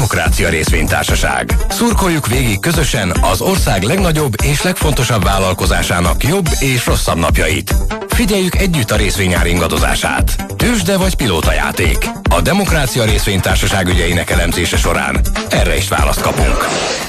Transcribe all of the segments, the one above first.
Demokrácia Részvénytársaság. Szurkoljuk végig közösen az ország legnagyobb és legfontosabb vállalkozásának jobb és rosszabb napjait. Figyeljük együtt a részvényár ingadozását. Tőzsde vagy pilótajáték. A Demokrácia Részvénytársaság ügyeinek elemzése során erre is választ kapunk.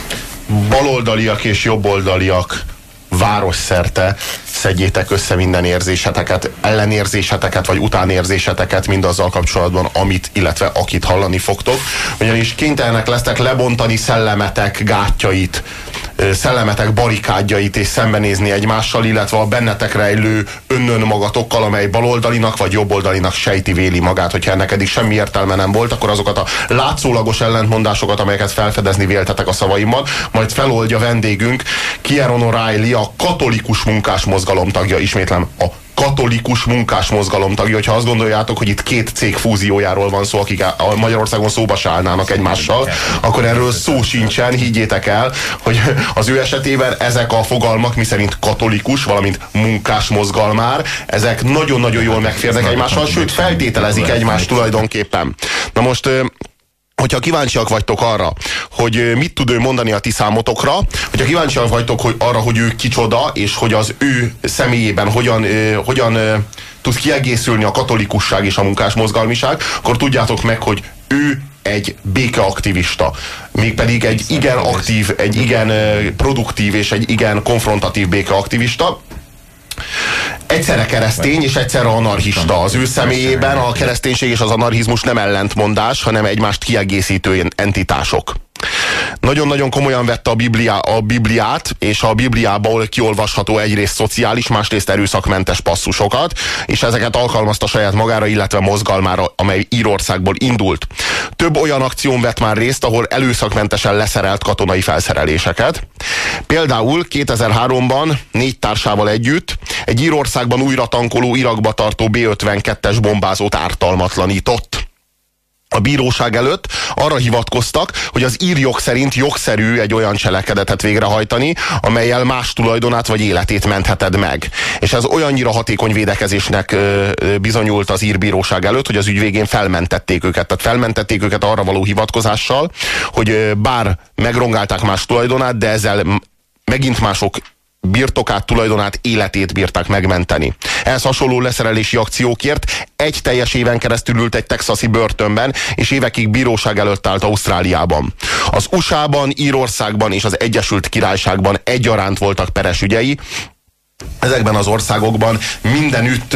Baloldaliak és jobboldaliak, városszerte szedjétek össze minden érzéseteket, ellenérzéseteket vagy utánérzéseteket mindazzal kapcsolatban, amit, illetve akit hallani fogtok. Ugyanis kénytelenek lesztek lebontani szellemetek gátjait, szellemetek barikádjait és szembenézni egymással, illetve a bennetek rejlő önmagatokkal, amely baloldalinak vagy jobboldalinak sejti véli magát. Hogyha ennek eddig semmi értelme nem volt, akkor azokat a látszólagos ellentmondásokat, amelyeket felfedezni véltetek a szavaimmal, majd feloldja vendégünk, Kieron O'Reilly, a katolikus munkásmozgalom tagja. Ismétlem, a katolikus munkásmozgalom tagja. Hogyha azt gondoljátok, hogy itt két cég fúziójáról van szó, akik a Magyarországon szóba se állnának egymással, akkor erről szó sincsen. Higgyétek el, hogy az ő esetében ezek a fogalmak, miszerint katolikus, valamint munkásmozgalmár, ezek nagyon-nagyon jól megférnek egymással, sőt feltételezik egymást tulajdonképpen. Na most, hogyha kíváncsiak vagytok arra, hogy mit tud ő mondani a ti számotokra, hogyha kíváncsiak vagytok arra, hogy ő kicsoda, és hogy az ő személyében hogyan tud kiegészülni a katolikusság és a munkásmozgalmiság, akkor tudjátok meg, hogy ő egy békeaktivista. Mégpedig egy igen aktív, egy igen produktív és egy igen konfrontatív békeaktivista. Egyszerre keresztény és egyszerre anarchista. Az ő személyében a kereszténység és az anarchizmus nem ellentmondás, hanem egymást kiegészítő entitások. Nagyon-nagyon komolyan vette a Bibliát, és a Bibliából kiolvasható egyrészt szociális, másrészt erőszakmentes passzusokat, és ezeket alkalmazta saját magára, illetve mozgalmára, amely Írországból indult. Több olyan akción vett már részt, ahol erőszakmentesen leszerelt katonai felszereléseket. Például 2003-ban 4 társával együtt egy Írországban újra tankoló, Irakba tartó B-52-es bombázót ártalmatlanított. A bíróság előtt arra hivatkoztak, hogy az ír jog szerint jogszerű egy olyan cselekedetet végrehajtani, amellyel más tulajdonát vagy életét mentheted meg. És ez olyannyira hatékony védekezésnek bizonyult az ír bíróság előtt, hogy az ügy végén felmentették őket. Tehát felmentették őket arra való hivatkozással, hogy bár megrongálták más tulajdonát, de ezzel megint mások birtokát, tulajdonát, életét bírták megmenteni. Ehhez hasonló leszerelési akciókért egy teljes éven keresztül ült egy texasi börtönben, és évekig bíróság előtt állt Ausztráliában. Az USA-ban, Írországban és az Egyesült Királyságban egyaránt voltak peres ügyei. Ezekben az országokban mindenütt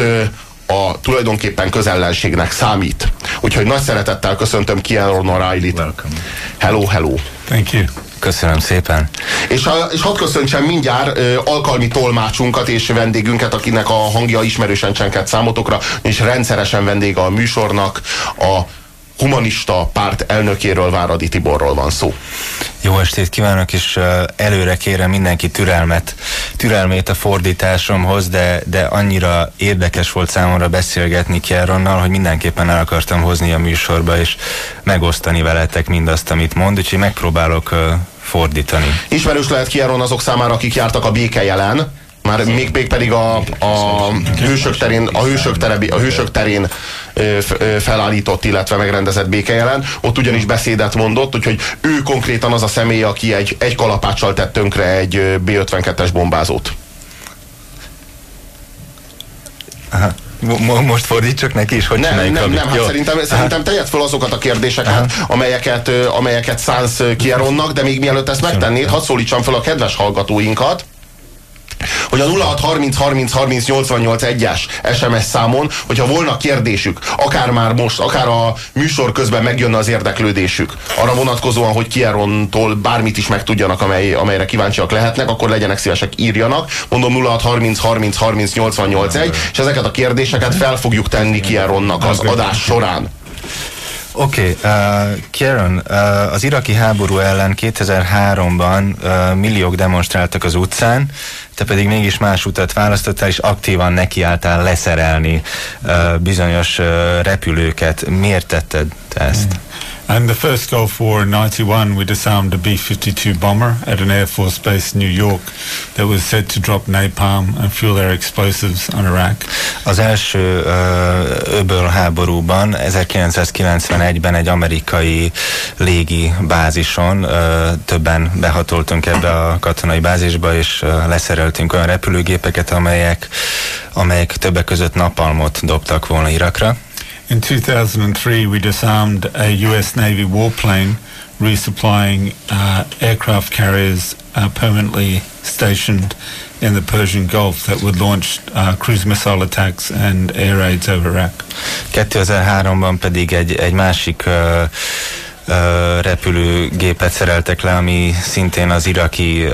a tulajdonképpen közellenségnek számít. Úgyhogy nagy szeretettel köszöntöm Kieron O'Reillyt. Hello, hello. Thank you. Köszönöm szépen. És hadd köszöntsem mindjárt alkalmi tolmácsunkat és vendégünket, akinek a hangja ismerősen csengett számotokra, és rendszeresen vendége a műsornak, a Humanista Párt elnökéről, Váradi Tiborról van szó. Jó estét kívánok, és előre kérem mindenki türelmét a fordításomhoz, de annyira érdekes volt számomra beszélgetni Kieronnal, hogy mindenképpen el akartam hozni a műsorba, és megosztani veletek mindazt, amit mond, úgyhogy megpróbálok fordítani. Ismerős lehet Kieron azok számára, akik jártak a Békejelen, már még pedig a Hősök terén felállított, illetve megrendezett Békejelen. Ott ugyanis beszédet mondott, úgyhogy ő konkrétan az a személy, aki egy kalapáccsal tett tönkre egy B-52-es bombázót. Aha. Most fordítsak neki is, hogy nem, hát szerintem tegyed fel azokat a kérdéseket, amelyeket szánsz Kieronnak, de még mielőtt ezt megtennéd, hadd szólítsam fel a kedves hallgatóinkat, hogy a 0630303881-es SMS számon, hogyha volna kérdésük, akár már most, akár a műsor közben megjönne az érdeklődésük, arra vonatkozóan, hogy Kierontól bármit is megtudjanak, amelyre kíváncsiak lehetnek, akkor legyenek szívesek, írjanak. Mondom 0630303881, és ezeket a kérdéseket fel fogjuk tenni Kieronnak az adás során. Oké, Kieron, az iraki háború ellen 2003-ban milliók demonstráltak az utcán, te pedig mégis más utat választottál, és aktívan nekiálltál leszerelni bizonyos repülőket. Miért tetted ezt? In the first Gulf War in 91, we disarmed a B-52 bomber at an Air Force base in New York that was said to drop napalm and fuel air explosives on Iraq. Az első öböl háborúban 1991-ben egy amerikai légi bázison többen behatoltunk ebbe a katonai bázisba, és leszereltünk olyan repülőgépeket, amelyek többek között napalmot dobtak volna Irakra. In 2003, we disarmed a US Navy warplane resupplying aircraft carriers permanently stationed in the Persian Gulf that would launch cruise missile attacks and air raids over Iraq. 2003-ban pedig egy másik repülőgépet szereltek le, ami szintén az iraki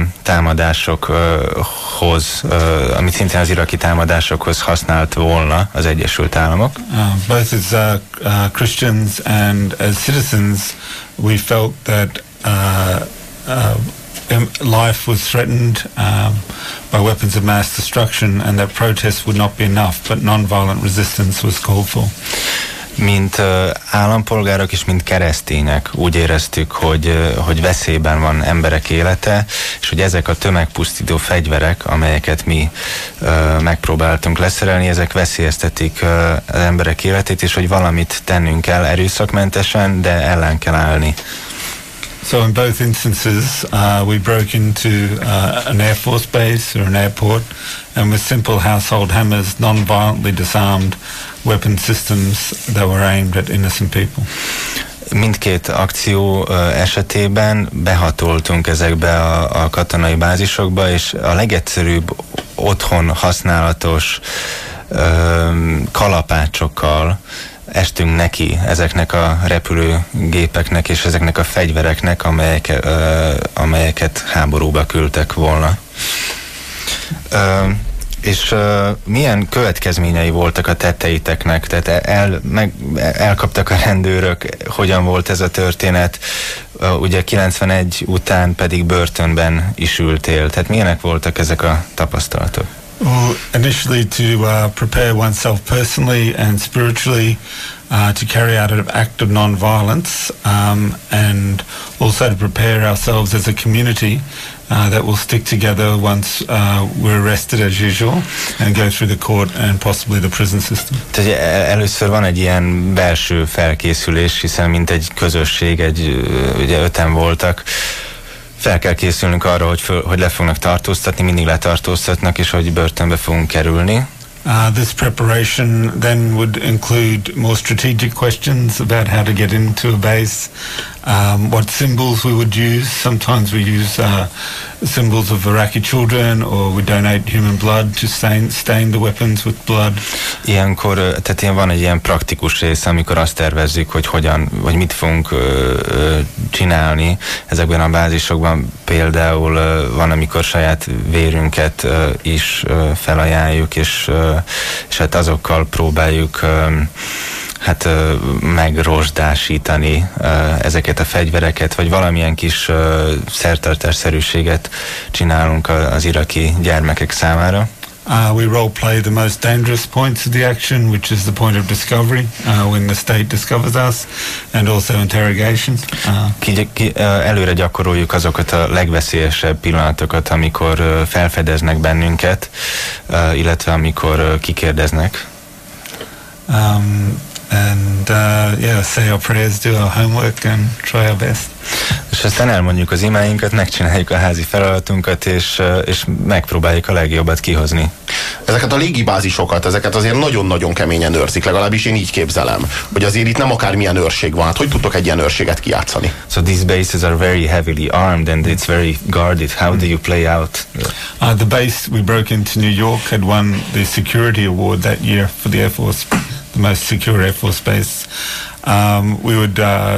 támadásokhoz használt volna az Egyesült Államok. Both as Christians and as citizens, we felt that life was threatened by weapons of mass destruction, and that protest would not be enough, but non-violent resistance was called for. Mint állampolgárok és mint keresztények úgy éreztük, hogy veszélyben van emberek élete, és hogy ezek a tömegpusztító fegyverek, amelyeket mi megpróbáltunk leszerelni, ezek veszélyeztetik az emberek életét, és hogy valamit tennünk kell erőszakmentesen, de ellen kell állni. So in both instances, we broke into an Air Force base or an airport, and with simple household hammers, non-violently disarmed weapon systems that were aimed at innocent people. Mindkét akció esetében behatoltunk ezekbe a katonai bázisokba, és a legegyszerűbb otthon használatos kalapácsokkal estünk neki ezeknek a repülőgépeknek és ezeknek a fegyvereknek, amelyeket háborúba küldtek volna. És milyen következményei voltak a tetteiteknek? Tehát elkaptak a rendőrök, hogyan volt ez a történet? Ugye 91 után pedig börtönben is ültél. Tehát milyenek voltak ezek a tapasztalatok? Well, initially to prepare oneself personally and spiritually to carry out an act of non-violence, and also to prepare ourselves as a community that will stick together once we're arrested as usual and go through the court and possibly the prison system. Tehát először van egy ilyen belső felkészülés, hiszen mint egy közösség, ugye 5-en voltak, fel kell készülnünk arra, hogy le fognak tartóztatni, mindig letartóztatnak, és hogy börtönbe fogunk kerülni. This preparation then would include more strategic questions about how to get into a base, what symbols we would use. Sometimes we use symbols of Iraqi children, or we donate human blood to stain the weapons with blood. Ilyenkor, tehát van egy ilyen praktikus rész, amikor azt tervezzük, hogy mit fogunk csinálni ezekben a bázisokban. Például van, amikor saját vérünket is felajánljuk, és hát azokkal próbáljuk megrozsdásítani ezeket a fegyvereket, vagy valamilyen kis szertartásszerűséget csinálunk az iraki gyermekek számára. We role-play the most dangerous points of the action, which is the point of discovery, when the state discovers us, and also interrogation. Előre gyakoroljuk azokat a legveszélyesebb pillanatokat, amikor felfedeznek bennünket, illetve amikor kikérdeznek. Say our prayers, do our homework and try our best. És aztán elmondjuk az imáinkat, megcsináljuk a házi feladatunkat, és megpróbáljuk a legjobbat kihozni. Ezeket a légibázisokat, ezeket azért nagyon-nagyon keményen őrzik, legalábbis én így képzelem, hogy azért itt nem akármilyen őrség van. Hát hogy tudtok egy ilyen őrséget kijátszani? So these bases are very heavily armed and it's very guarded. How do you play out? The base we broke into New York had won the security award that year for the Air Force, the most secure Air Force base. We would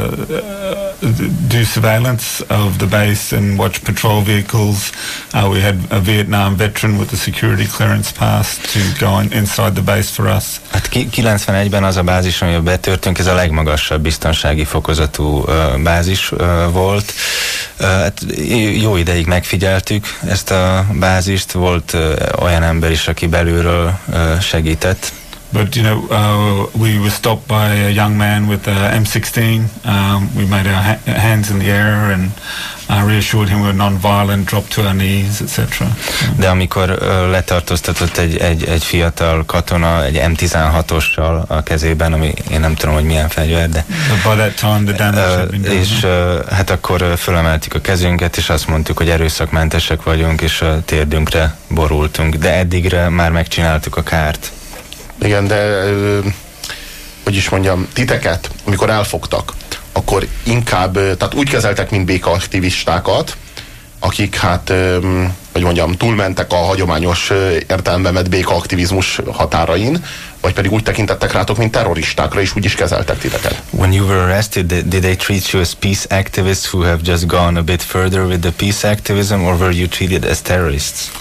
do surveillance of the base and watch patrol vehicles. We had a Vietnam veteran with a security clearance pass to go inside the base for us. Hát 91-ben az a bázis, amiben betörtünk, ez a legmagasabb biztonsági fokozatú bázis volt. Hát jó ideig megfigyeltük ezt a bázist, volt olyan ember is, aki belülről segített. But we were stopped by a young man with a M16. We made our hands in the air and reassured him we were non-violent, dropped to our knees, etc. De amikor letartóztatott egy fiatal katona egy M16-ossal a kezében, ami én nem tudom, hogy milyen fegyver, de... By that time the damage had been done. És hát akkor fölemeltük a kezünket, és azt mondtuk, hogy erőszakmentesek vagyunk, és a térdünkre borultunk. De eddigre már megcsináltuk a kárt. Igen, de hogy is mondjam, titeket, amikor elfogtak, akkor inkább, tehát úgy kezeltek, mint békaaktivistákat, akik hát, hogy mondjam, túlmentek a hagyományos értelemben vett békaaktivizmus határain, vagy pedig úgy tekintettek rátok, mint terroristákra, és úgy is kezeltek titeket. When you were arrested, did they treat you as peace activists who have just gone a bit further with the peace activism, or were you treated as terrorists?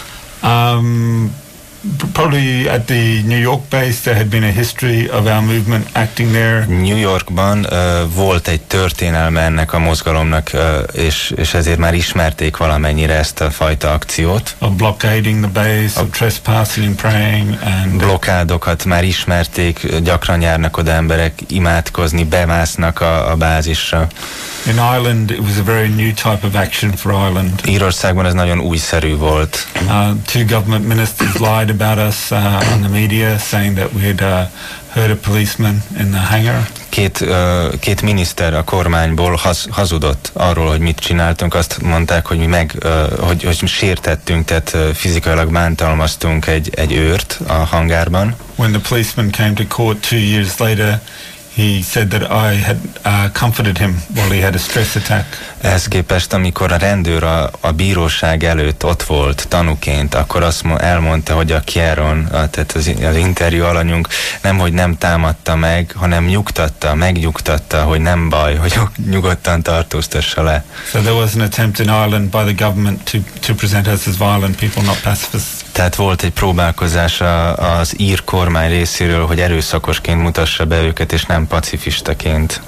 Probably at the New York base there had been a history of our movement acting there. New Yorkban volt egy történelme ennek a mozgalomnak, és ezért már ismerték valamennyire ezt a fajta akciót. Of blockading the base, of trespassing and praying and... Blokkádokat már ismerték, gyakran járnak oda emberek imádkozni, bemásznak a bázisra. In Ireland it was a very new type of action for Ireland. Írországban ez nagyon újszerű volt. Two government ministers lied about us on the media, saying that we had heard a policeman in the hangar. Két miniszter a kormányból hazudott arról, hogy mit csináltunk. Azt mondták, hogy mi hogy sértettünk, tehát fizikailag bántalmaztunk egy őrt a hangárban. When the policeman came to court 2 years later, he said that I had comforted him while he had a stress attack. Ehhez képest, amikor a rendőr a bíróság előtt ott volt tanúként, akkor azt elmondta, hogy a Kieron, tehát az interjú alanyunk nemhogy nem támadta meg, hanem megnyugtatta, hogy nem baj, hogy nyugodtan tartóztassa le. So there was an attempt in Ireland by the government to present us as violent people, not pacifists. Tehát volt egy próbálkozás az ír kormány részéről, hogy erőszakosként mutassa be őket, és nem pacifistaként.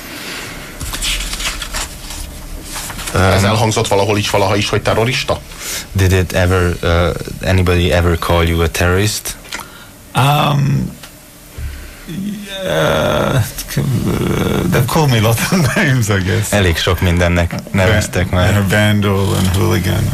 Ez elhangzott valahol is, valaha is, hogy terrorista? Did it ever, anybody ever call you a terrorist? Yeah, they've called me lots of names, I guess. Elég sok mindennek neveztek már. Vandal and hooligan.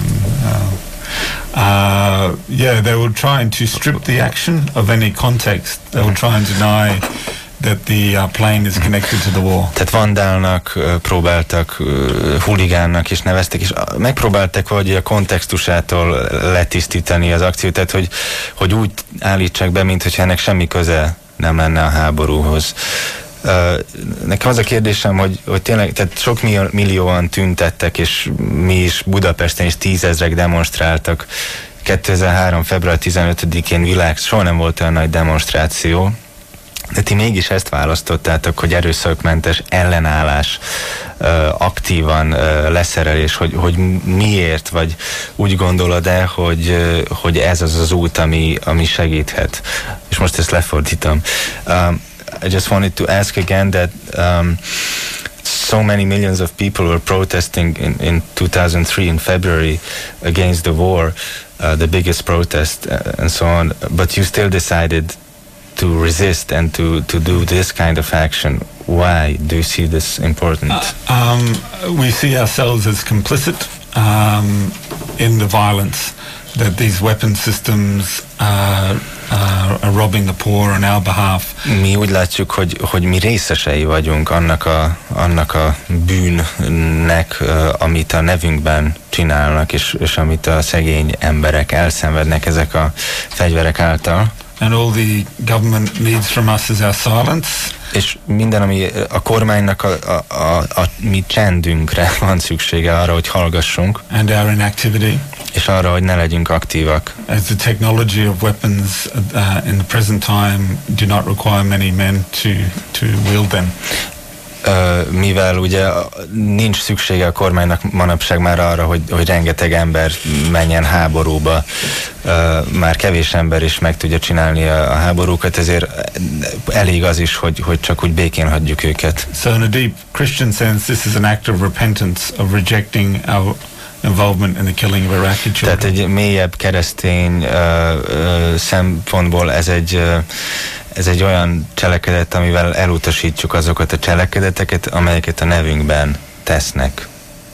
Yeah, they were trying to strip the action of any context. They were trying to deny that the plane is connected to the war. Tehát vandálnak próbáltak, huligánnak is neveztek, és megpróbáltak valahogy a kontextusától letisztítani az akciót, tehát hogy úgy állítsák be, mintha ennek semmi köze nem lenne a háborúhoz. Nekem az a kérdésem, hogy tényleg, tehát sok millióan tüntettek, és mi is Budapesten is 10 000-ek demonstráltak. 2003. február 15-én soha nem volt olyan nagy demonstráció, de ti mégis ezt választottátok, hogy erőszakmentes ellenállás, aktívan leszerelés, hogy miért, vagy úgy gondolod-e, hogy ez az út, ami segíthet. És most ezt lefordítom. I just wanted to ask again that so many millions of people were protesting in 2003 in February against the war, the biggest protest and so on, but you still decided to resist and to do this kind of action. Why do you see this important? We see ourselves as complicit in the violence, that these weapon systems are robbing the poor on our behalf. Mi úgy látjuk, hogy mi részesei vagyunk annak a bűnnek, amit a nevünkben csinálnak, és amit a szegény emberek elszenvednek ezek a fegyverek által. And all the government needs from us is our silence. És minden, ami a kormánynak a mi csendünkre van szüksége, arra, hogy hallgassunk. And our inactivity. És arra, hogy ne legyünk aktívak. As the technology of weapons in the present time do not require many men to wield them. Mivel ugye nincs szüksége a kormánynak manapság már arra, hogy rengeteg ember menjen háborúba, már kevés ember is meg tudja csinálni a háborúkat, ezért elég az is, hogy csak úgy békén hagyjuk őket. So in a deep Christian sense, this is an act of repentance, of rejecting our involvement in the killing of Iraqi children. Tehát egy mélyebb keresztény szempontból ez ez egy olyan cselekedet, amivel elutasítjuk azokat a cselekedeteket, amelyeket a nevünkben tesznek.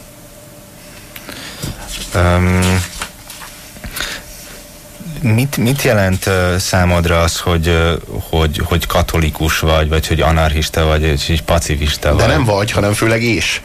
Mit jelent számodra az, hogy katolikus vagy hogy anarchista vagy, hogy pacifista vagy? De nem vagy, hanem főleg és.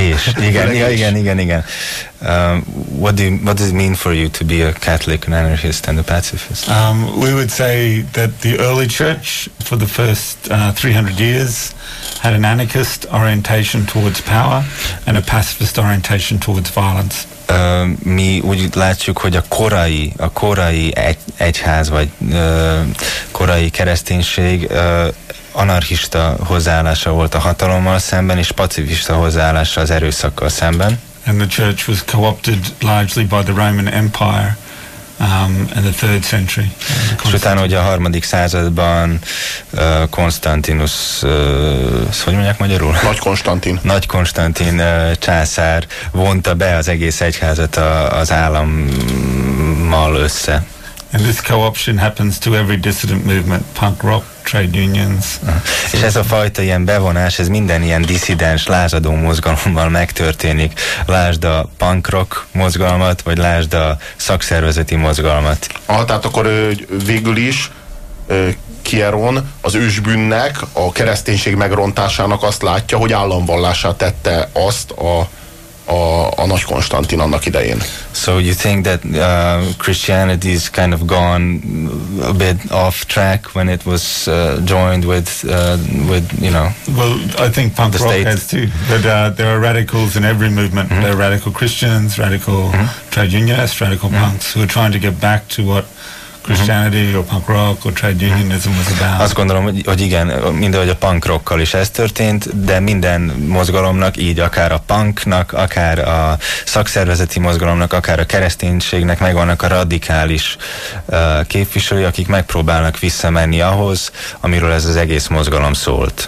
Igen. What does it mean for you to be a Catholic, an anarchist, and a pacifist? We would say that the early church, for the first 300 years, had an anarchist orientation towards power and a pacifist orientation towards violence. Mi úgy látjuk, hogy a korai egyház vagy korai kereszténység anarchista hozzáállása volt a hatalommal szemben, és pacifista hozzáállása az erőszakkal szemben. And the church was co-opted largely by the Roman Empire in the 3rd century. És utána, hogy a 3. században Konstantinus, hogy mondják magyarul? Nagy Konstantin császár vonta be az egész egyházat az állammal össze. And this co-option happens to every dissident movement, punk rock, trade unions. És ez a fajta ilyen bevonás, ez minden ilyen disszidens, lázadó mozgalommal megtörténik. Lásd a punk rock mozgalmat, vagy lásd a szakszervezeti mozgalmat. Tehát akkor végül is Kieron az ősbűnnek, a kereszténység megrontásának azt látja, hogy államvallásá tette azt a Nagy Konstantin annak idején. So you think that Christianity is kind of gone a bit off track when it was joined with you know? Well, I think punk rock has too. But there are radicals in every movement. There are radical Christians, radical trade unionists, radical punks who are trying to get back to what Christianity or punk rock or trade unionism was about. Azt gondolom, hogy igen, mindahogy a punk rockkal is ez történt, de minden mozgalomnak, így akár a punknak, akár a szakszervezeti mozgalomnak, akár a kereszténységnek megvannak a radikális képviselői, akik megpróbálnak visszamenni ahhoz, amiről ez az egész mozgalom szólt.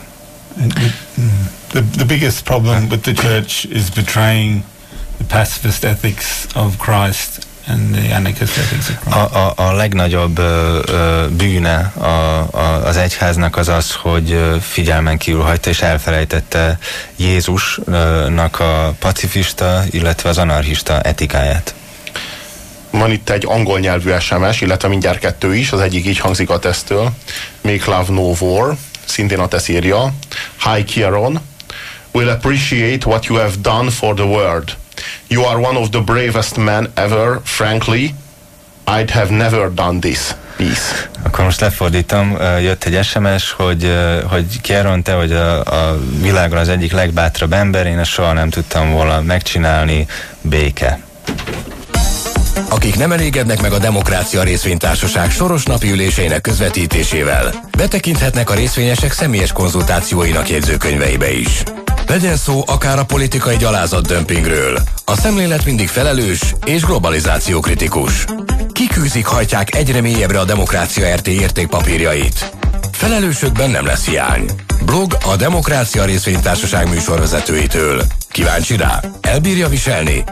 The biggest problem with the church is betraying the pacifist ethics of Christ and the anarchist ethics of Christ. A legnagyobb bűne az egyháznak az, hogy figyelmen kívül hagyta és elfelejtette Jézusnak a pacifista, illetve az anarchista etikáját. Van itt egy angol nyelvű SMS, illetve mindjárt 2 is, az egyik így hangzik a tesztől. Make love no war, szintén a tesz írja. Hi Kieron, we'll appreciate what you have done for the world. You are one of the bravest men ever, frankly. I'd have never done this. Peace. Akkor most lefordítom, jött egy SMS, hogy Kieron, te vagy a világon az egyik legbátrabb ember, én ezt soha nem tudtam volna megcsinálni, béke. Akik nem elégednek meg a Demokrácia Részvénytársaság soros napi üléseinek közvetítésével, betekinthetnek a részvényesek személyes konzultációinak jegyzőkönyveibe is. Legyen szó akár a politikai gyalázatdömpingről. A szemlélet mindig felelős és globalizációkritikus. Kikűzik, hajtják egyre mélyebbre a Demokrácia RT értékpapírjait. Felelősökben nem lesz hiány. Blog a Demokrácia Részvénytársaság műsorvezetőitől. Kíváncsi rá? Elbírja viselni?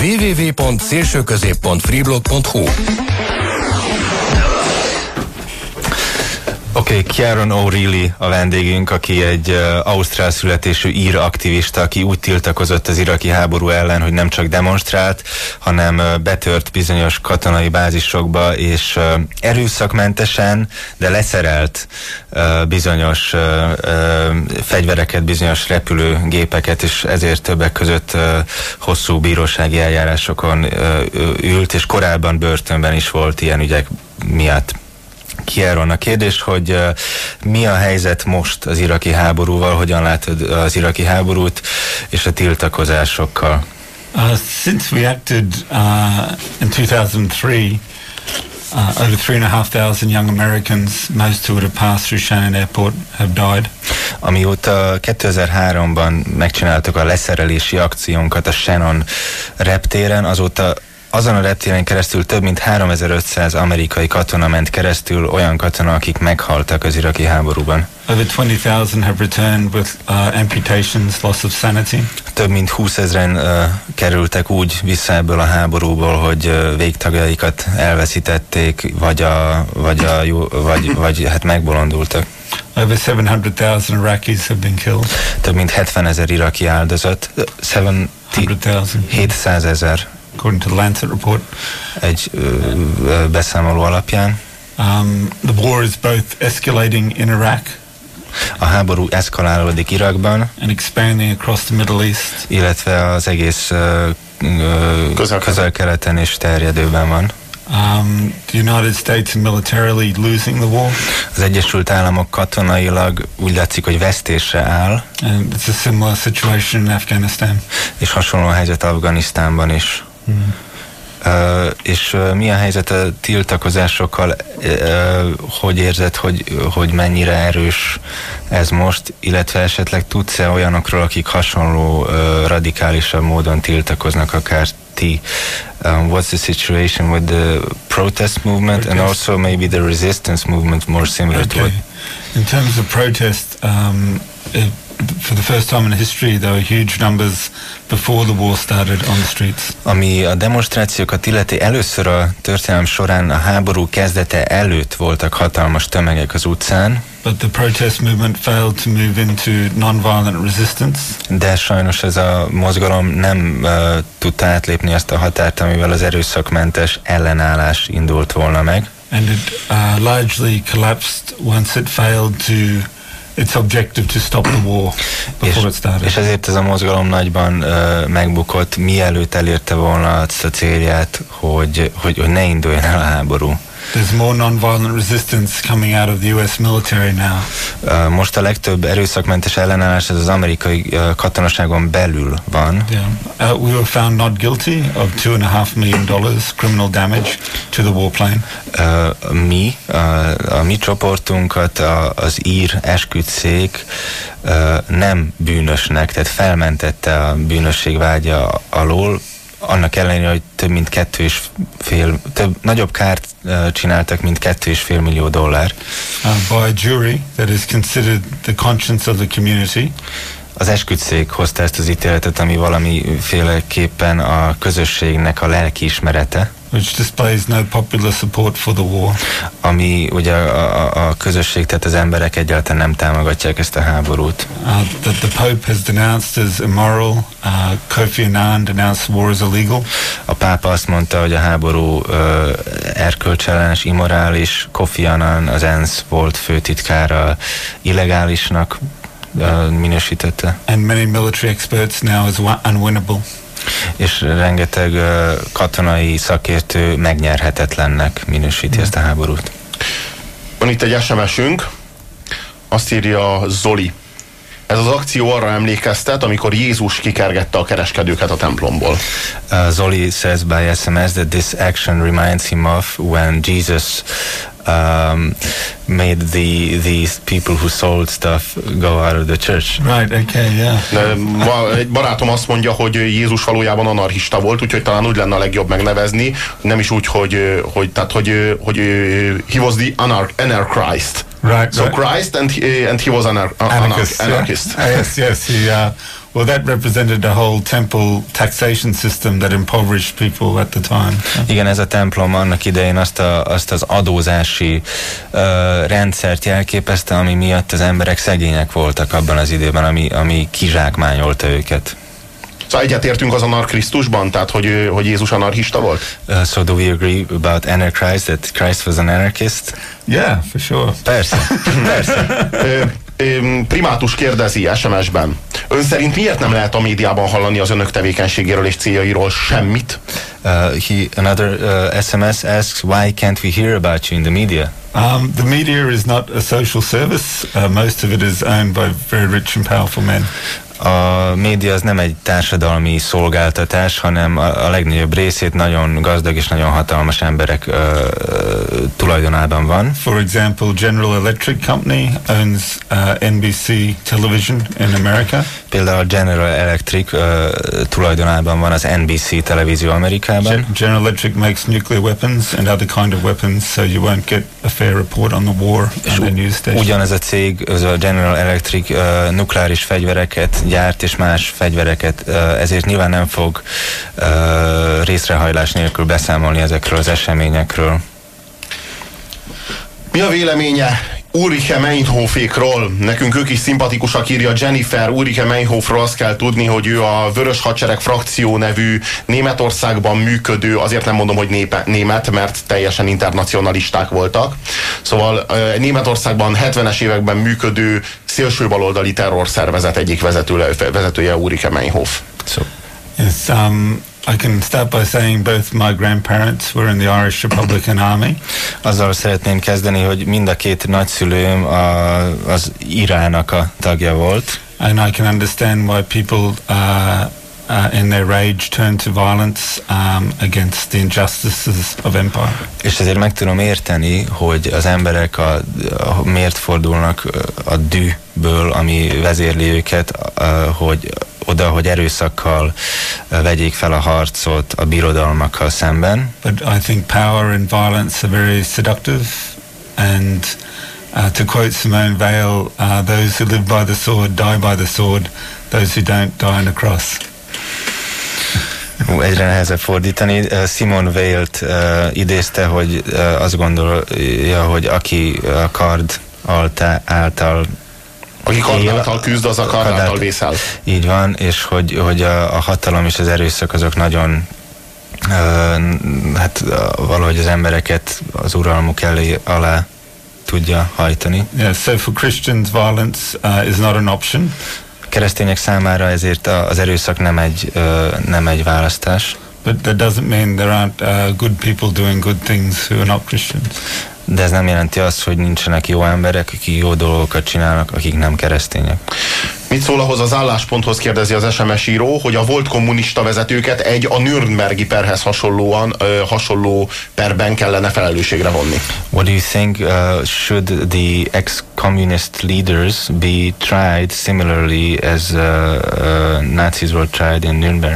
www.szélsőközép.freeblog.hu. Oké, Kieron O'Reilly a vendégünk, aki egy ausztrál születésű ír aktivista, aki úgy tiltakozott az iraki háború ellen, hogy nem csak demonstrált, hanem betört bizonyos katonai bázisokba, és erőszakmentesen, de leszerelt bizonyos fegyvereket, bizonyos repülőgépeket, és ezért többek között hosszú bírósági eljárásokon ült, és korábban börtönben is volt ilyen ügyek miatt. Kieron, a kérdés, hogy mi a helyzet most az iraki háborúval, hogyan látod az iraki háborút és a tiltakozásokkal? Since we acted in 2003, over 3,500 young Americans, most who would have passed through Shannon Airport, have died. Amióta 2003-ban megcsináltuk a leszerelési akciónkat a Shannon reptéren, azóta azon a reptéren keresztül több mint 3500 amerikai katona ment keresztül, olyan katona, akik meghaltak az iraki háborúban. Over 20,000 have returned with amputations, loss of sanity. Több mint 20 000 kerültek úgy vissza ebből a háborúból, hogy végtagjaikat elveszítették, vagy hát megbolondultak. Over 700,000 Iraqis have been killed. Több mint 70 000 iraki áldozat. 700 000. According to the Lancet report. Egy beszámoló alapján. The war is both escalating in Iraq. A háború eszkalálódik Irakban. And expanding across the Middle East. Illetve az egész közel-keleten és terjedőben van. The United States militarily losing the war. Az Egyesült Államok katonailag úgy látszik, hogy vesztésre áll. And it's a similar situation in Afghanistan. És hasonló a helyzet Afganisztánban is. És mi a helyzet a tiltakozásokkal? Hogy érzed, hogy mennyire erős ez most, illetve esetleg tudsz-e olyanokról, akik hasonló radikálisabb módon tiltakoznak, akár ti? What's the situation with the protest movement and also maybe the resistance movement more similar to what? In terms of protest, for the first time in history, there were huge numbers before the war started on the streets. Ami a demonstrációkat illeti, először a történelem során a háború kezdete előtt voltak hatalmas tömegek az utcán. But the protest movement failed to move into non-violent resistance. De sajnos ez a mozgalom nem tudta átlépni azt a határt, amivel az erőszakmentes ellenállás indult volna meg. And it largely collapsed once it failed to its objective to stop the war before it started. És ezért ez a mozgalom nagyban megbukott, mielőtt elérte volna azt a célját, hogy ne induljon el a háború. There's more non-violent resistance coming out of the US military now. Most a legtöbb erőszakmentes ellenállás az amerikai katonaságon belül van. Yeah. We were found not guilty of $2.5 million criminal damage to the warplane. A mi csoportunkat az ír esküdtszék nem bűnösnek, tehát felmentette a bűnösség vágya alól, annak ellenére, hogy nagyobb kárt csináltak, mint $2,5 millió. By a jury that is considered the conscience of the community. Az esküdtszék hozta ezt az ítéletet, ami valamiféleképpen a közösségnek a lelkiismerete. Which displays no popular support for the war. Ami ugye a közösség, tehát az emberek egyáltalán nem támogatják ezt a háborút. That the Pope has denounced as immoral. Kofi Annan denounced war as illegal. A pápa azt mondta, hogy a háború erkölcsellenes, immorális. Kofi Annan, az ENSZ volt főtitkára, illegálisnak minősítette. And many military experts now as unwinnable. És rengeteg katonai szakértő megnyerhetetlennek minősíti ezt a háborút. Van itt egy SMS-ünk, azt írja Zoli. Ez az akció arra emlékeztet, amikor Jézus kikergette a kereskedőket a templomból. Zoli says by SMS that this action reminds him of when Jesus made these people who sold stuff go out of the church. Right, okay, yeah. Egy barátom azt mondja, hogy Jézus valójában anarchista volt, úgyhogy talán úgy lenne a legjobb megnevezni, nem is úgy, hogy he was the anarchist. Right, so Christ and he was anarchist. Yeah. Yes. Well, that represented the whole temple taxation system that impoverished people at the time. Igen, ez a templom annak idején azt az adózási rendszert jelképezte, ami miatt az emberek szegények voltak abban az időben, ami kizsákmányolta őket. Szóval egyetértünk az anarchrisztusban, tehát hogy Jézus anarchista volt? So do we agree about Antichrist, that Christ was an anarchist? Yeah, for sure. Persze. Primátus kérdezi SMS-ben. Ön szerint miért nem lehet a médiában hallani az önök tevékenységéről és céljairól semmit? Another SMS asks, why can't we hear about you in the media? The media is not a social service. Most of it is owned by very rich and powerful men. A média az nem egy társadalmi szolgáltatás, hanem a legnagyobb részét nagyon gazdag és nagyon hatalmas emberek tulajdonában van. For example, General Electric Company owns NBC Television in America. Például a General Electric tulajdonában van az NBC televízió Amerikában. General Electric makes nuclear weapons and other kind of weapons, so you won't get a fair report on the war on the news station. Ugyanez a cég, az a General Electric nukleáris fegyvereket gyárt és más fegyvereket, ezért nyilván nem fog részrehajlás nélkül beszámolni ezekről az eseményekről. Mi a véleménye Ulrike Meinhofékról? Nekünk ők is szimpatikusak, írja Jennifer. Ulrike Meinhofról azt kell tudni, hogy ő a Vörös Hadsereg frakció nevű Németországban működő, azért nem mondom, hogy német, mert teljesen internacionalisták voltak. Szóval Németországban 70-es években működő szélsőbaloldali terrorszervezet egyik vezetője Ulrike Meinhof. Yes, I can start by saying both my grandparents were in the Irish Republican Army. Azzal szeretném kezdeni, hogy mind a két nagyszülőm az Irának a tagja volt. And I can understand why people in their rage turn to violence against the injustices of empire. És ezért meg tudom érteni, hogy az emberek miért fordulnak a dühből, ami vezérli őket, hogy erőszakkal vegyék fel a harcot a birodalmakkal szemben. But I think power and violence are very seductive, and to quote Simone Weil, those who live by the sword die by the sword, those who don't die on a cross. Egyre nehezebb fordítani. Simone Weil-t idézte, hogy azt gondolja, hogy aki a kard által aki kardáltal küzd, az a kardáltal vészel. Így van, és hogy a hatalom és az erőszak azok nagyon valahogy az embereket az uralmuk alá tudja hajtani. Yeah, so for Christians violence is not an option. Keresztények számára ezért az erőszak nem egy választás. But that doesn't mean there aren't good people doing good things who are not Christians. De ez nem jelenti azt, hogy nincsenek jó emberek, akik jó dolgokat csinálnak, akik nem keresztények. Mit szól ahhoz az állásponthoz, kérdezi az SMS író, hogy a volt kommunista vezetőket a Nürnbergi perhez hasonló perben kellene felelősségre vonni? What do you think? Should the ex-communist leaders be tried similarly as Nazis were tried in Nürnberg?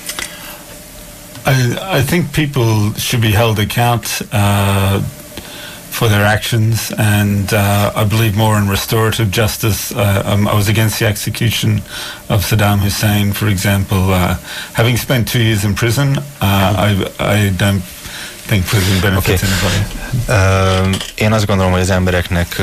I think people should be held account for their actions, and I believe more in restorative justice. I was against the execution of Saddam Hussein, for example. Having spent 2 years in prison, I don't think prison benefits anybody. Én azt gondolom, hogy az embereknek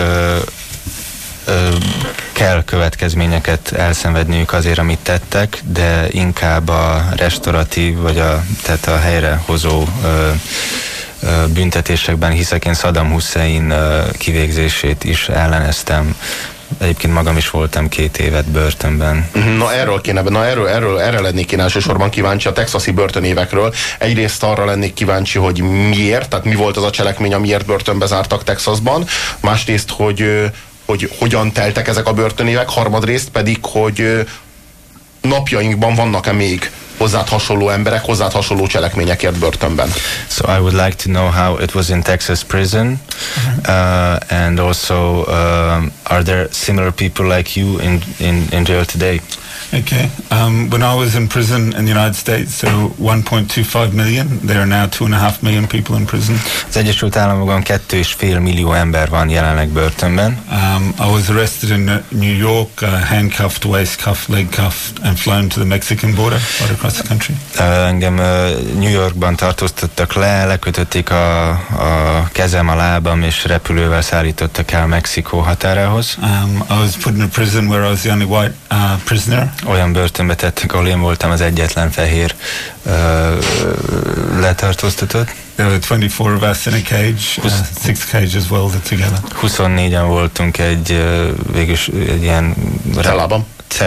kell következményeket elszenvedniük azért, amit tettek, de inkább a restauratív, vagy tehát a helyrehozó büntetésekben hiszek. Én Saddam Hussein kivégzését is elleneztem. Egyébként magam is voltam 2 évet börtönben. Erre lennék én elsősorban kíváncsi, a texasi börtönévekről. Egyrészt arra lennék kíváncsi, hogy miért, tehát mi volt az a cselekmény, amiért börtönbe zártak Texasban. Másrészt, hogy hogyan teltek ezek a börtönévek, harmadrészt pedig, hogy napjainkban vannak-e még hozzád hasonló emberek, hozzád hasonló cselekményekért börtönben. So I would like to know how it was in Texas prison, and also are there similar people like you in jail today? Okay. When I was in prison in the United States, so 1.25 million. There are now 2.5 million people in prison. Az Egyesült Államokban 2,5 millió ember van jelenleg börtönben. I was arrested in New York, handcuffed, waist cuffed, leg cuffed, and flown to the Mexican border right across the country. Engem New Yorkban tartóztattak lekötötték a kezem, a lábam, és repülővel szállítottak el Mexikó határához. I was put in a prison where I was the only white prisoner. Olyan börtönbe tettek, ahol én voltam az egyetlen fehér letartóztatott. There were 24 of us in a cage, 6 cages welded together. 24-en voltunk egy ilyen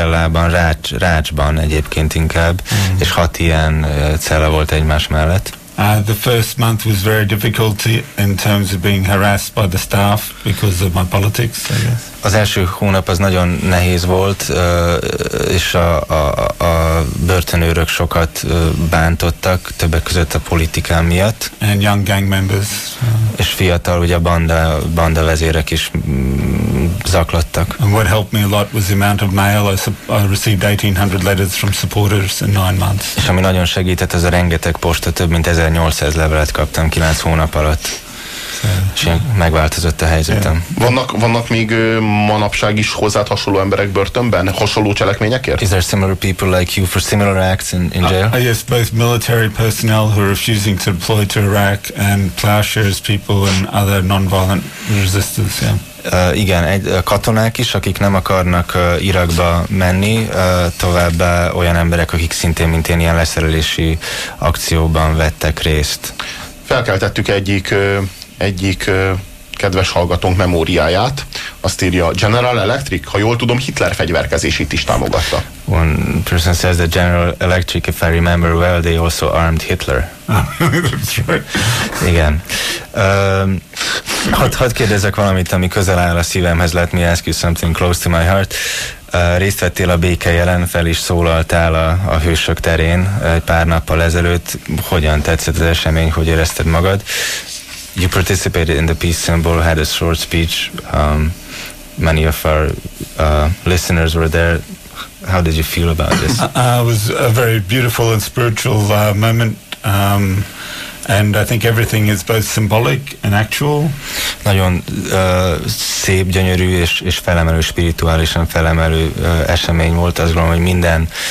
cellában, rácsban egyébként inkább, és 6 ilyen cella volt egymás mellett. The first month was very difficult in terms of being harassed by the staff because of my politics, I guess. Az első hónap az nagyon nehéz volt, és a börtönőrök sokat bántottak, többek között a politikám miatt. And young gang members. És fiatal, ugye banda vezérek is zaklattak. And what helped me a lot was the amount of mail. I received 1800 letters from supporters in 9 months. És ami nagyon segített, az a rengeteg posta, több mint 1800 levelet kaptam 9 hónap alatt. És megváltozott a helyzetem. Vannak még manapság is hozzád hasonló emberek börtönben, hasonló cselekményekért? Is there similar people like you for similar acts in jail? Yes, both military personnel who are refusing to deploy to Iraq and plowshares people and other non-violent resistors, yeah. Igen, katonák is, akik nem akarnak Irakba menni, továbbá olyan emberek, akik szintén, mint én, ilyen leszerelési akcióban vettek részt. Felkeltettük egyik kedves hallgatónk memóriáját. Azt írja, General Electric, ha jól tudom, Hitler fegyverkezését is támogatta. One person says that General Electric, if I remember well, they also armed Hitler. That's right. Igen. Hadd kérdezzek valamit, ami közel áll a szívemhez. Let me ask you something close to my heart. Részt vettél a béke jelen, fel is szólaltál a Hősök terén egy pár nappal ezelőtt. Hogyan tetszett az esemény, hogy érezted magad? You participated in the peace symbol, had a short speech. Many of our listeners were there. How did you feel about this? It was a very beautiful and spiritual moment. And I think everything is both symbolic and actual. Nagyon szép, gyönyörű és felemelő, spirituálisan felemelő esemény volt. Azt gondolom, hogy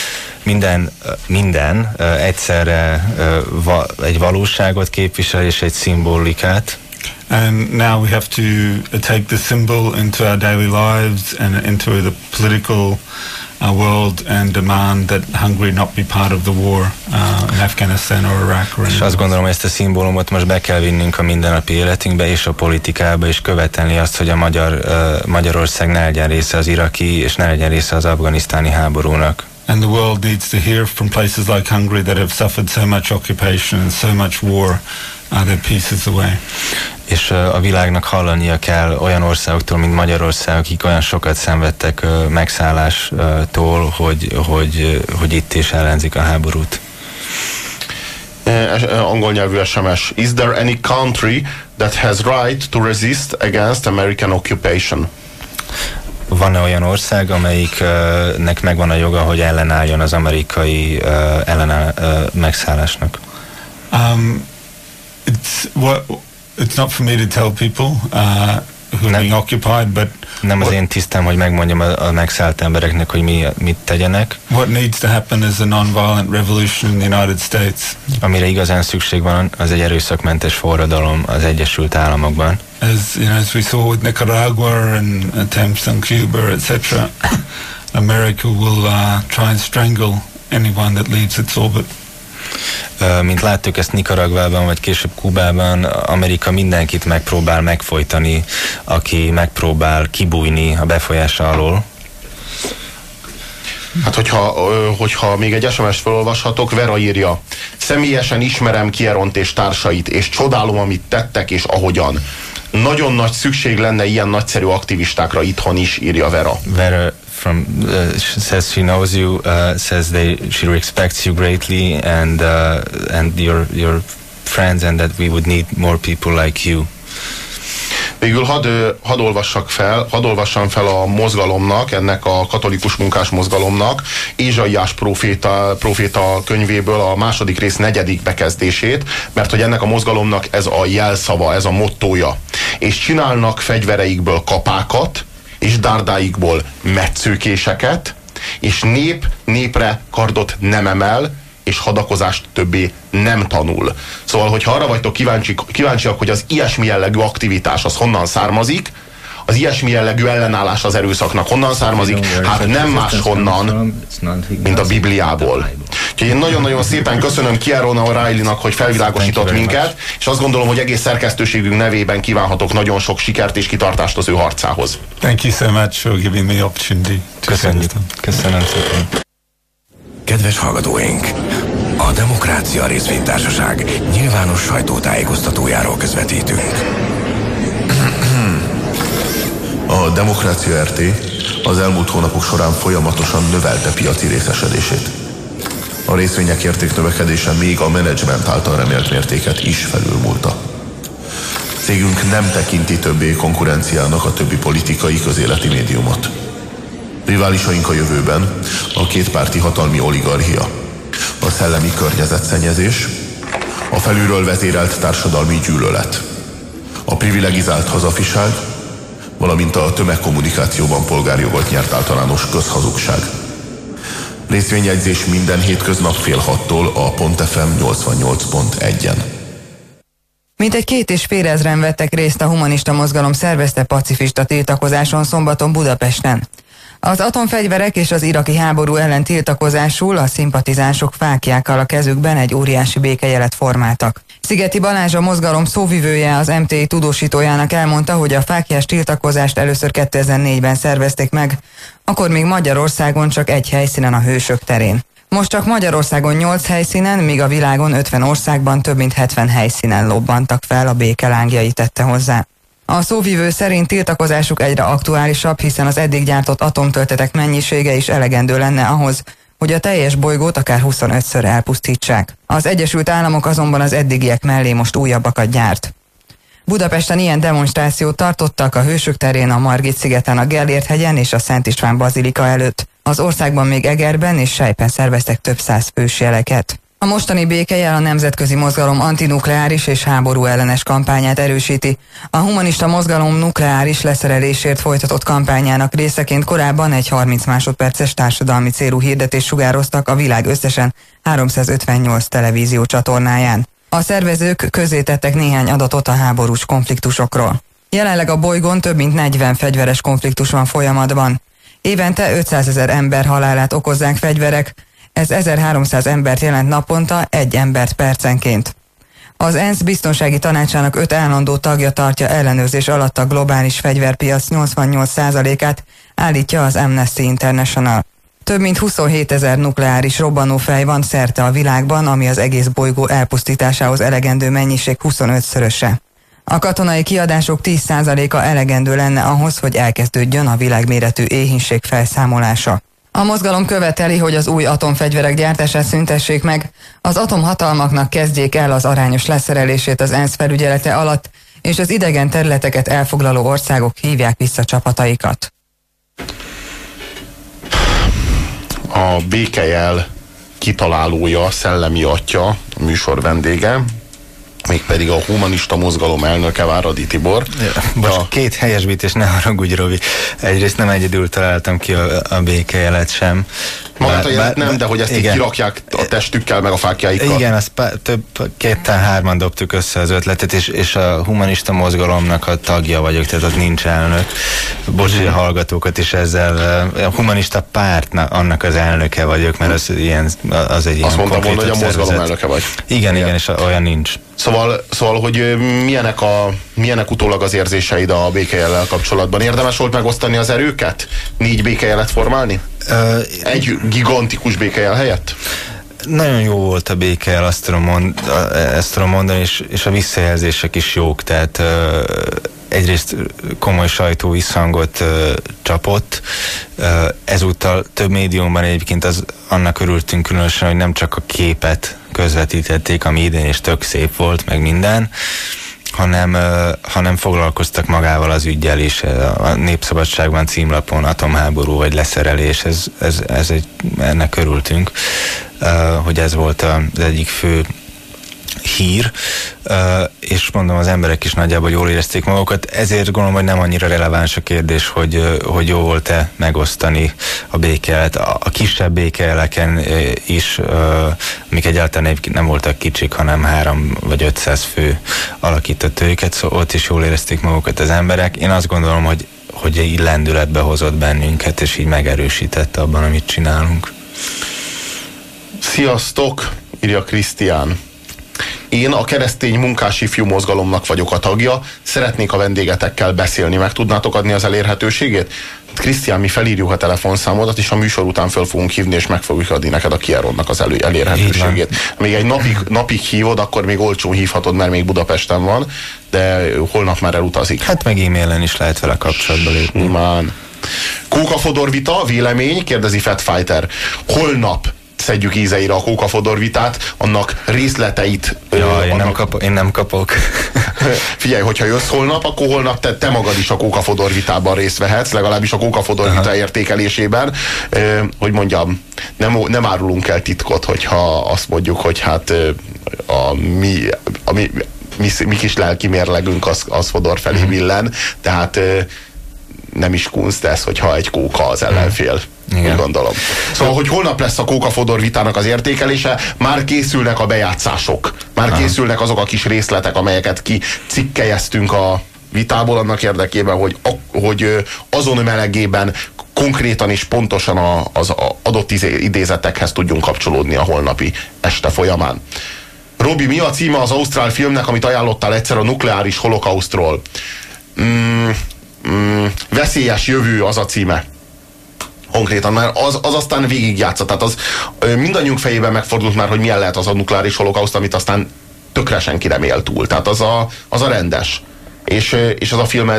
minden egyszerre egy valóságot képvisel és egy szimbolikát. And now we have to take the symbol into our daily lives and into the political world and demand that Hungary not be part of the war in Afghanistan or Iraq. És azt gondolom, hogy ezt a szimbólumot most be kell vinnünk a mindennapi életünkbe és a politikába, és követelni azt, hogy a Magyarország ne legyen része az iraki, és ne legyen része az afganisztáni háborúnak. And the world needs to hear from places like Hungary that have suffered so much occupation and so much war that peace is the way. És a világnak hallania kell olyan országoktól, mint Magyarország, akik olyan sokat szenvedtek megszállástól, hogy itt is ellenzik a háborút. Angol nyelvű SMS. Is there any country that has right to resist against American occupation? Van-e olyan ország, amelyiknek megvan a joga, hogy ellenálljon az amerikai megszállásnak? It's not for me to tell people who are being occupied, but nem az én tisztem, hogy megmondjam a megszállt embereknek, hogy mit tegyenek. What needs to happen is a non-violent revolution in the United States. Amire igazán szükség van, az egy erőszakmentes forradalom az Egyesült Államokban. As we saw with Nicaragua and attempts on Cuba, etc., America will try and strangle anyone that leaves its orbit. Mint láttuk ezt Nicaraguában, vagy később Kubában, Amerika mindenkit megpróbál megfojtani, aki megpróbál kibújni a befolyása alól. Hát hogyha még egy SMS-t felolvashatok, Vera írja, személyesen ismerem Kieront és társait, és csodálom, amit tettek, és ahogyan. Nagyon nagy szükség lenne ilyen nagyszerű aktivistákra itthon is, írja Vera. Vera says she knows you, says she respects you greatly and your friends, and that we would need more people like you. Végül hadd olvassam fel a mozgalomnak, ennek a katolikus munkás mozgalomnak, Ézsaiás próféta könyvéből a második rész 4. bekezdését, mert hogy ennek a mozgalomnak ez a jelszava, ez a mottója. És csinálnak fegyvereikből kapákat, és dárdáikból metszőkéseket, és népre kardot nem emel, és hadakozást többé nem tanul. Szóval, hogyha arra vagytok kíváncsiak, hogy az ilyesmi jellegű aktivitás az honnan származik, az ilyesmi jellegű ellenállás az erőszaknak honnan származik, hát nem máshonnan, mint a Bibliából. Úgyhogy én nagyon-nagyon szépen köszönöm Kieron O'Reillynak, hogy felvilágosított minket, és azt gondolom, hogy egész szerkesztőségünk nevében kívánhatok nagyon sok sikert és kitartást az ő harcához. Thank you so much for giving me the opportunity. Köszönöm szépen. Kedves hallgatóink! A Demokrácia Részvénytársaság nyilvános sajtótájékoztatójáról közvetítünk. A Demokrácia RT az elmúlt hónapok során folyamatosan növelte piaci részesedését. A részvények értéknövekedése még a menedzsment által remélt mértéket is felülmúlta. Cégünk nem tekinti többé konkurenciának a többi politikai közéleti médiumot. Riválisaink a jövőben a kétpárti hatalmi oligarchia, a szellemi környezetszennyezés, a felülről vezérelt társadalmi gyűlölet, a privilegizált hazafiság, valamint a tömegkommunikációban polgárjogot nyert általános közhazugság. Részvényjegyzés minden hétköznap fél 6-tól a .fm 88.1-en. Mintegy 2,5 ezren vettek részt a humanista mozgalom szervezte pacifista tiltakozáson szombaton Budapesten. Az atomfegyverek és az iraki háború ellen tiltakozásul a szimpatizánsok fáklyákkal a kezükben egy óriási békejelet formáltak. Szigeti Balázs, a mozgalom szóvivője, az MTI tudósítójának elmondta, hogy a fáklyás tiltakozást először 2004-ben szervezték meg, akkor még Magyarországon csak egy helyszínen, a Hősök terén. Most csak Magyarországon 8 helyszínen, míg a világon 50 országban több mint 70 helyszínen lobbantak fel, a béke lángjai tette hozzá. A szóvivő szerint tiltakozásuk egyre aktuálisabb, hiszen az eddig gyártott atomtöltetek mennyisége is elegendő lenne ahhoz, hogy a teljes bolygót akár 25-ször elpusztítsák. Az Egyesült Államok azonban az eddigiek mellé most újabbakat gyárt. Budapesten ilyen demonstrációt tartottak a Hősök terén, a Margit-szigeten, a Gellért-hegyen és a Szent István bazilika előtt. Az országban még Egerben és Sejpen szerveztek több száz fősjeleket. A mostani békejel a nemzetközi mozgalom antinukleáris és háború ellenes kampányát erősíti. A humanista mozgalom nukleáris leszerelésért folytatott kampányának részeként korábban egy 30 másodperces társadalmi célú hirdetést sugároztak a világ összesen 358 televízió csatornáján. A szervezők közzétettek néhány adatot a háborús konfliktusokról. Jelenleg a bolygón több mint 40 fegyveres konfliktus van folyamatban. Évente 500 000 ember halálát okozzák fegyverek, ez 1300 embert jelent naponta, egy embert percenként. Az ENSZ biztonsági tanácsának 5 állandó tagja tartja ellenőrzés alatt a globális fegyverpiac 88%-át, állítja az Amnesty International. Több mint 27 000 nukleáris robbanófej van szerte a világban, ami az egész bolygó elpusztításához elegendő mennyiség 25-szöröse. A katonai kiadások 10%-a elegendő lenne ahhoz, hogy elkezdődjön a világméretű éhínség felszámolása. A mozgalom követeli, hogy az új atomfegyverek gyártását szüntessék meg, az atomhatalmaknak kezdjék el az arányos leszerelését az ENSZ felügyelete alatt, és az idegen területeket elfoglaló országok hívják vissza csapataikat. A békejel kitalálója, szellemi atya, a műsor vendége, mégpedig a humanista mozgalom elnöke, Váradi Tibor. Most két helyesbítés, ne haragudj, Robi. Egyrészt nem egyedül találtam ki a békejelet sem. Magát a jelet nem, de hogy ezt így kirakják a testükkel, meg a fákjáikkal. Igen, azt ketten-hárman dobtuk össze az ötletet, és a humanista mozgalomnak a tagja vagyok, tehát ott nincs elnök. Bocsi, a hallgatókat is ezzel. A humanista pártnak, annak az elnöke vagyok, mert az egy ilyen azt mondtam volna, hogy a mozgalom elnöke vagy. Igen, és olyan nincs. Szóval, hogy milyenek utólag az érzéseid a békejellel kapcsolatban? Érdemes volt megosztani az erőket? 4 békejelet formálni? Egy gigantikus békejel helyett? Nagyon jó volt a békejel, ezt tudom mondani, és a visszajelzések is jók, tehát egyrészt komoly sajtó visszhangot csapott, ezúttal több médiumban egyébként annak örültünk különösen, hogy nem csak a képet közvetítették, ami idén is tök szép volt, meg minden, hanem foglalkoztak magával az üggyel is. A Népszabadságban címlapon atomháború vagy leszerelés, ennek örültünk, hogy ez volt az egyik fő hír, és mondom, az emberek is nagyjából jól érezték magukat, ezért gondolom, hogy nem annyira releváns a kérdés, hogy jó volt-e megosztani a békejelet. A kisebb békejeleken is, amik egyáltalán nem voltak kicsik, hanem 300 vagy 500 fő alakított őket, szóval ott is jól érezték magukat az emberek. Én azt gondolom, hogy így lendületbe hozott bennünket, és így megerősítette abban, amit csinálunk. Sziasztok, írja Krisztián. Én a keresztény munkás ifjú mozgalomnak vagyok a tagja, szeretnék a vendégetekkel beszélni, meg tudnátok adni az elérhetőségét? Krisztián, mi felírjuk a telefonszámodat, és a műsor után föl fogunk hívni, és meg fogjuk adni neked a Kieronnak az elérhetőségét. Még egy napig hívod, akkor még olcsón hívhatod, mert még Budapesten van, de holnap már elutazik. Hát meg e-mailen is lehet vele kapcsolatba lépni. Simán. Kókafodor vita, vélemény, kérdezi Fat Fighter. Holnap szedjük ízeire a kókafodor vitát, annak részleteit. Én nem kapok. Figyelj, hogyha jössz holnap, akkor holnap te magad is a kókafodor vitában részt vehetsz, legalábbis a kókafodor vita értékelésében. Hogy mondjam, nem árulunk el titkot, hogyha azt mondjuk, hogy hát mi kis lelki mérlegünk az Fodor felé billen, tehát nem is kunst ez, hogyha egy kóka az ellenfél. Úgy gondolom. Szóval, hogy holnap lesz a kókafodor vitának az értékelése, már készülnek a bejátszások. Már készülnek azok a kis részletek, amelyeket kicikkelyeztünk a vitából, annak érdekében, hogy azon melegében konkrétan és pontosan az adott idézetekhez tudjunk kapcsolódni a holnapi este folyamán. Robi, mi a címe az ausztrál filmnek, amit ajánlottál egyszer, a nukleáris holokausztról? Veszélyes jövő az a címe. Konkrétan, mert az aztán végigjátszott. Tehát az mindannyiunk fejében megfordult már, hogy milyen lehet az a nukleáris holokauszt, amit aztán tökre senki nem él túl. Tehát az a rendes. És az a film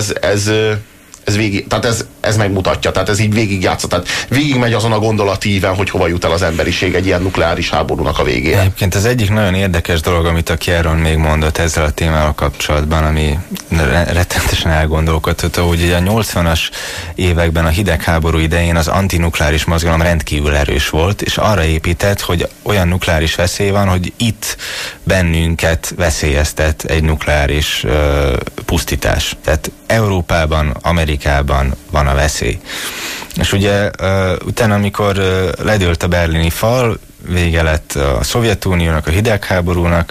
ez megmutatja, tehát ez így végigjátszott. Tehát végigmegy azon a gondolatíven, hogy hova jut el az emberiség egy ilyen nukleáris háborúnak a végére. Egyébként az egyik nagyon érdekes dolog, amit a Kieron még mondott ezzel a témával kapcsolatban, ami rettenetesen elgondolkodható, hogy ugye a 80-as években a hidegháború idején az antinukleáris mozgalom rendkívül erős volt, és arra épített, hogy olyan nukleáris veszély van, hogy itt bennünket veszélyeztet egy nukleáris pusztítás. Tehát Európában, Amerikában van a veszély. És ugye utána, amikor ledőlt a berlini fal, vége lett a Szovjetuniónak, a hidegháborúnak,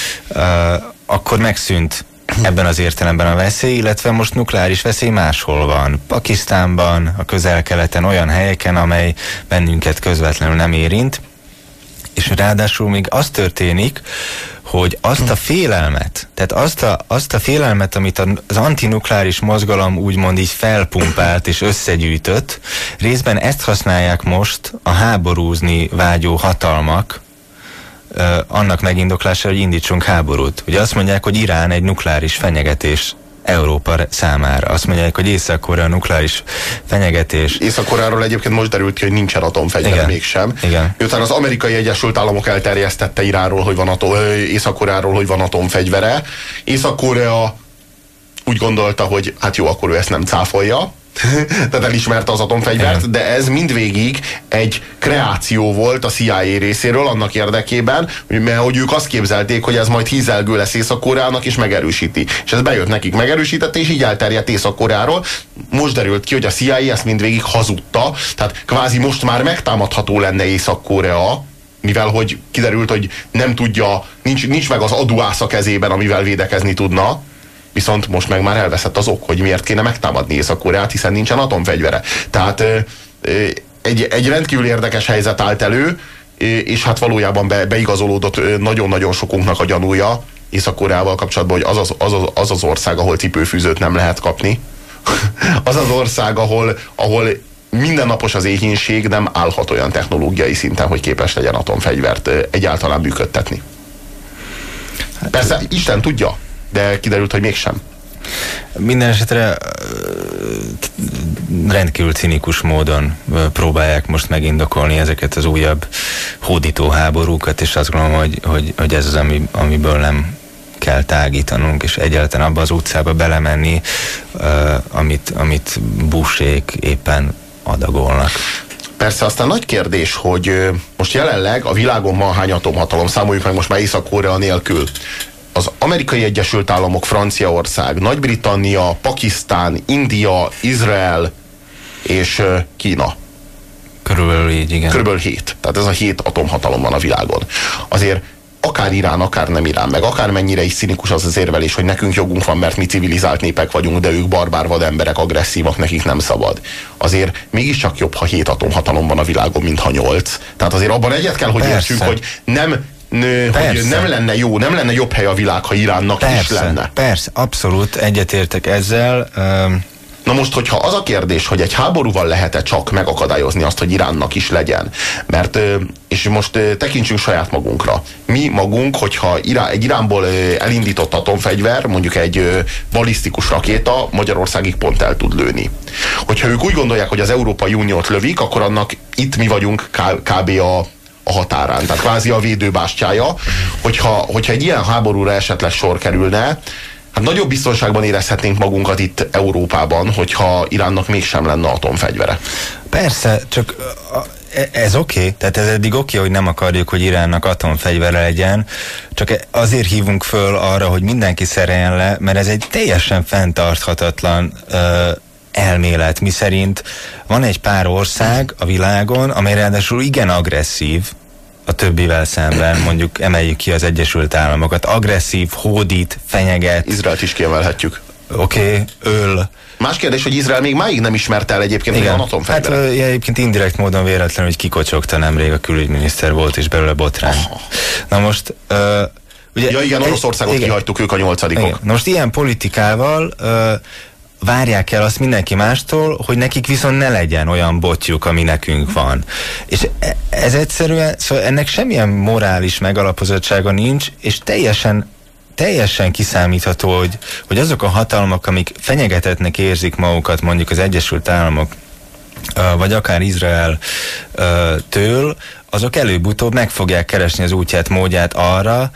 akkor megszűnt ebben az értelemben a veszély, illetve most nukleáris veszély máshol van. Pakisztánban, a Közel-Keleten, olyan helyeken, amely bennünket közvetlenül nem érint, és ráadásul még az történik, hogy azt a félelmet, tehát azt a félelmet, amit az antinukleáris mozgalom úgymond így felpumpált és összegyűjtött, részben ezt használják most a háborúzni vágyó hatalmak annak megindoklására, hogy indítsunk háborút. Ugye azt mondják, hogy Irán egy nukleáris fenyegetés Európa számára. Azt mondják, hogy Észak-Korea nukleáris fenyegetés. Észak-Koreáról egyébként most derült ki, hogy nincsen atomfegyvere mégsem. Igen. Miután az Amerikai Egyesült Államok elterjesztette Iránról, hogy van Észak-Koreáról, hogy van atomfegyvere. Észak-Korea úgy gondolta, hogy hát jó, akkor ő ezt nem cáfolja. Tehát elismerte az atomfegyvert, de ez mindvégig egy kreáció volt a CIA részéről annak érdekében, mert hogy ők azt képzelték, hogy ez majd hízelgő lesz Észak-Koreának és megerősíti. És ez bejött nekik, megerősítette, és így elterjedt Észak-Koreáról. Most derült ki, hogy a CIA ezt mindvégig hazudta, tehát kvázi most már megtámadható lenne Észak-Korea, mivel hogy kiderült, hogy nem tudja, nincs meg az aduász a kezében, amivel védekezni tudna. Viszont most meg már elveszett az ok, hogy miért kéne megtámadni Észak-Koreát, hiszen nincsen atomfegyvere. Tehát egy rendkívül érdekes helyzet állt elő, és hát valójában beigazolódott nagyon-nagyon sokunknak a gyanúja Észak-Koreával kapcsolatban, hogy az az ország, ahol cipőfűzőt nem lehet kapni. Az az ország, ahol mindennapos az éhínség, nem állhat olyan technológiai szinten, hogy képes legyen atomfegyvert egyáltalán működtetni. Persze, Isten tudja, de kiderült, hogy mégsem. Minden esetre rendkívül cinikus módon próbálják most megindokolni ezeket az újabb hódító háborúkat, és azt gondolom, hogy ez az, amiből nem kell tágítanunk, és egyáltalán abba az utcába belemenni, amit Bushék éppen adagolnak. Persze aztán nagy kérdés, hogy most jelenleg a világon van hány atomhatalom, számoljuk meg most már Észak-Korea nélkül. Az Amerikai Egyesült Államok, Franciaország, Nagy-Britannia, Pakisztán, India, Izrael és Kína. Körülbelül így, igen. Körülbelül 7. Tehát ez a 7 atomhatalom van a világon. Azért akár Irán, akár nem Irán, meg akár mennyire is cinikus az érvelés, hogy nekünk jogunk van, mert mi civilizált népek vagyunk, de ők barbár vademberek, agresszívak, nekik nem szabad. Azért mégiscsak jobb, ha 7 atomhatalom van a világon, mint ha 8. Tehát azért abban egyet kell, hogy értsünk, hogy nem hogy nem lenne jó, nem lenne jobb hely a világ, ha Iránnak is lenne. Persze, abszolút egyetértek ezzel. Na most, hogyha az a kérdés, hogy egy háborúval lehet-e csak megakadályozni azt, hogy Iránnak is legyen, mert, és most tekintsünk saját magunkra. Mi magunk, hogyha egy Iránból elindított atomfegyver, mondjuk egy balisztikus rakéta Magyarországig pont el tud lőni. Hogyha ők úgy gondolják, hogy az Európai Uniót lövik, akkor annak itt mi vagyunk kb. A határán, tehát kvázi a védőbástyája, hogyha egy ilyen háborúra esetleg sor kerülne, hát nagyobb biztonságban érezhetnénk magunkat itt Európában, hogyha Iránnak mégsem lenne atomfegyvere. Persze, csak ez oké, tehát ez eddig oké, hogy nem akarjuk, hogy Iránnak atomfegyvere legyen, csak azért hívunk föl arra, hogy mindenki szereljen le, mert ez egy teljesen fenntarthatatlan elmélet, miszerint van egy pár ország a világon, amely ráadásul igen agresszív a többivel szemben, mondjuk emeljük ki az Egyesült Államokat, agresszív, hódít, fenyeget. Izraelt is kiemelhetjük. Oké, öl. Más kérdés, hogy Izrael még máig nem ismerte el egyébként, hogy van atomfegyvere. Hát egyébként indirekt módon véletlenül, hogy kikocsogta nemrég a külügyminiszter, volt és belőle botrány. Na most... ugye, ja igen, Oroszországot kihagytuk, ők a 8-ok. Na most ilyen politikával várják el azt mindenki mástól, hogy nekik viszont ne legyen olyan botjuk, ami nekünk van. És ez egyszerűen, szóval ennek semmilyen morális megalapozottsága nincs, és teljesen kiszámítható, hogy azok a hatalmak, amik fenyegetetnek érzik magukat, mondjuk az Egyesült Államok, vagy akár Izrael től, azok előbb-utóbb meg fogják keresni az útját, módját arra,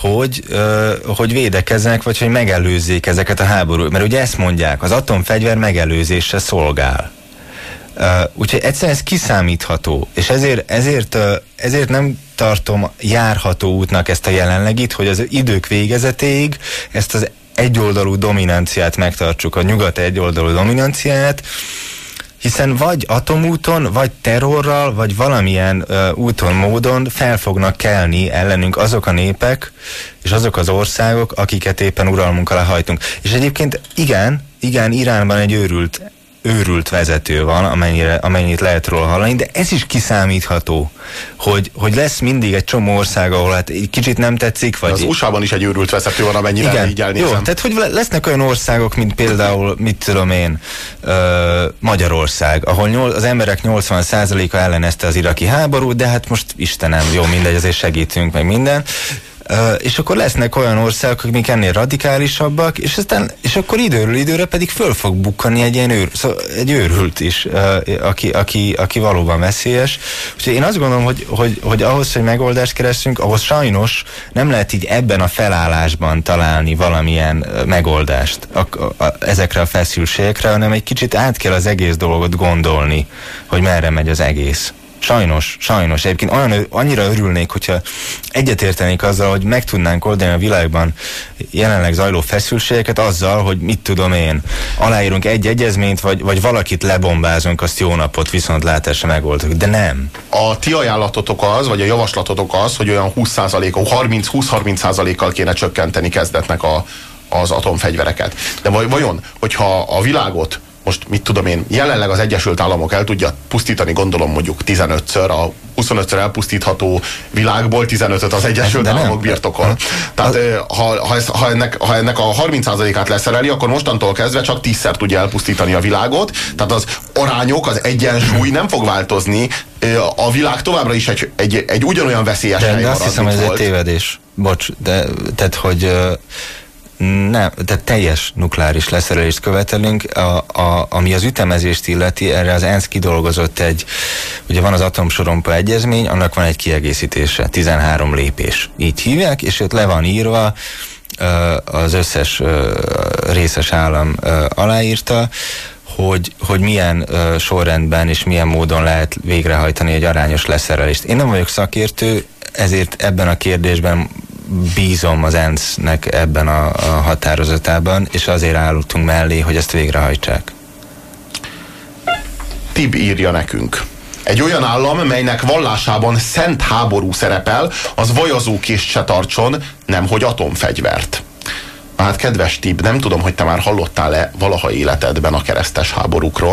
hogy védekezzenek, vagy hogy megelőzzék ezeket a háborúkat. Mert ugye ezt mondják, az atomfegyver megelőzésre szolgál. Úgyhogy egyszerűen ez kiszámítható, és ezért nem tartom járható útnak ezt a jelenlegit, hogy az idők végezetéig ezt az egyoldalú dominanciát megtartsuk, a nyugat egyoldalú dominanciát, hiszen vagy atomúton, vagy terrorral, vagy valamilyen úton, módon fel fognak kelni ellenünk azok a népek, és azok az országok, akiket éppen uralmunk alá hajtunk. És egyébként igen, Iránban egy őrült vezető van, amennyit lehet róla hallani, de ez is kiszámítható, hogy lesz mindig egy csomó ország, ahol hát egy kicsit nem tetszik, vagy... Az USA-ban is egy őrült vezető van, amennyire így elnézem. Jó, tehát hogy lesznek olyan országok, mint például, mit tudom én, Magyarország, ahol az emberek 80%-a ellenezte az iraki háborút, de hát most Istenem, jó, mindegy, azért segítünk, meg minden. És akkor lesznek olyan országok, amik ennél radikálisabbak, és akkor időről időre pedig föl fog bukkani egy ilyen egy őrült is, aki valóban veszélyes. Úgyhogy én azt gondolom, hogy ahhoz, hogy megoldást keressünk, ahhoz sajnos nem lehet így ebben a felállásban találni valamilyen megoldást ezekre a feszültségekre, hanem egy kicsit át kell az egész dolgot gondolni, hogy merre megy az egész. Sajnos. Egyébként annyira örülnék, hogyha egyetértenék azzal, hogy meg tudnánk oldani a világban jelenleg zajló feszültségeket azzal, hogy mit tudom én, aláírunk egy egyezményt, vagy valakit lebombázunk, azt jó napot, viszontlátásra megoldjuk. De nem. A ti ajánlatotok az, vagy a javaslatotok az, hogy olyan 20-30%-kal kéne csökkenteni kezdetnek az atomfegyvereket. De vajon, hogyha a világot most mit tudom én, jelenleg az Egyesült Államok el tudja pusztítani, gondolom mondjuk 15-ször, a 25-ször elpusztítható világból 15-öt az Egyesült Államok birtokol. Tehát ha ennek a 30%-át leszereli, akkor mostantól kezdve csak 10-szer tudja elpusztítani a világot, tehát az arányok, az egyensúly nem fog változni, a világ továbbra is egy ugyanolyan veszélyes hely marad, azt hiszem, hogy ez egy tévedés. Bocs, tehát hogy nem, tehát teljes nukleáris leszerelést követelünk. Ami az ütemezést illeti, erre az ENSZ kidolgozott ugye van az atomsorompó egyezmény, annak van egy kiegészítése, 13 lépés. Így hívják, és ott le van írva, az összes részes állam aláírta, hogy milyen sorrendben és milyen módon lehet végrehajtani egy arányos leszerelést. Én nem vagyok szakértő, ezért ebben a kérdésben bízom az ENSZ-nek ebben a határozatában, és azért állottunk mellé, hogy ezt végrehajtsák. Tib írja nekünk. Egy olyan állam, melynek vallásában szent háború szerepel, az vajazókést se tartson, nemhogy atomfegyvert. Hát kedves Tib, nem tudom, hogy te már hallottál-e valaha életedben a keresztes háborúkról?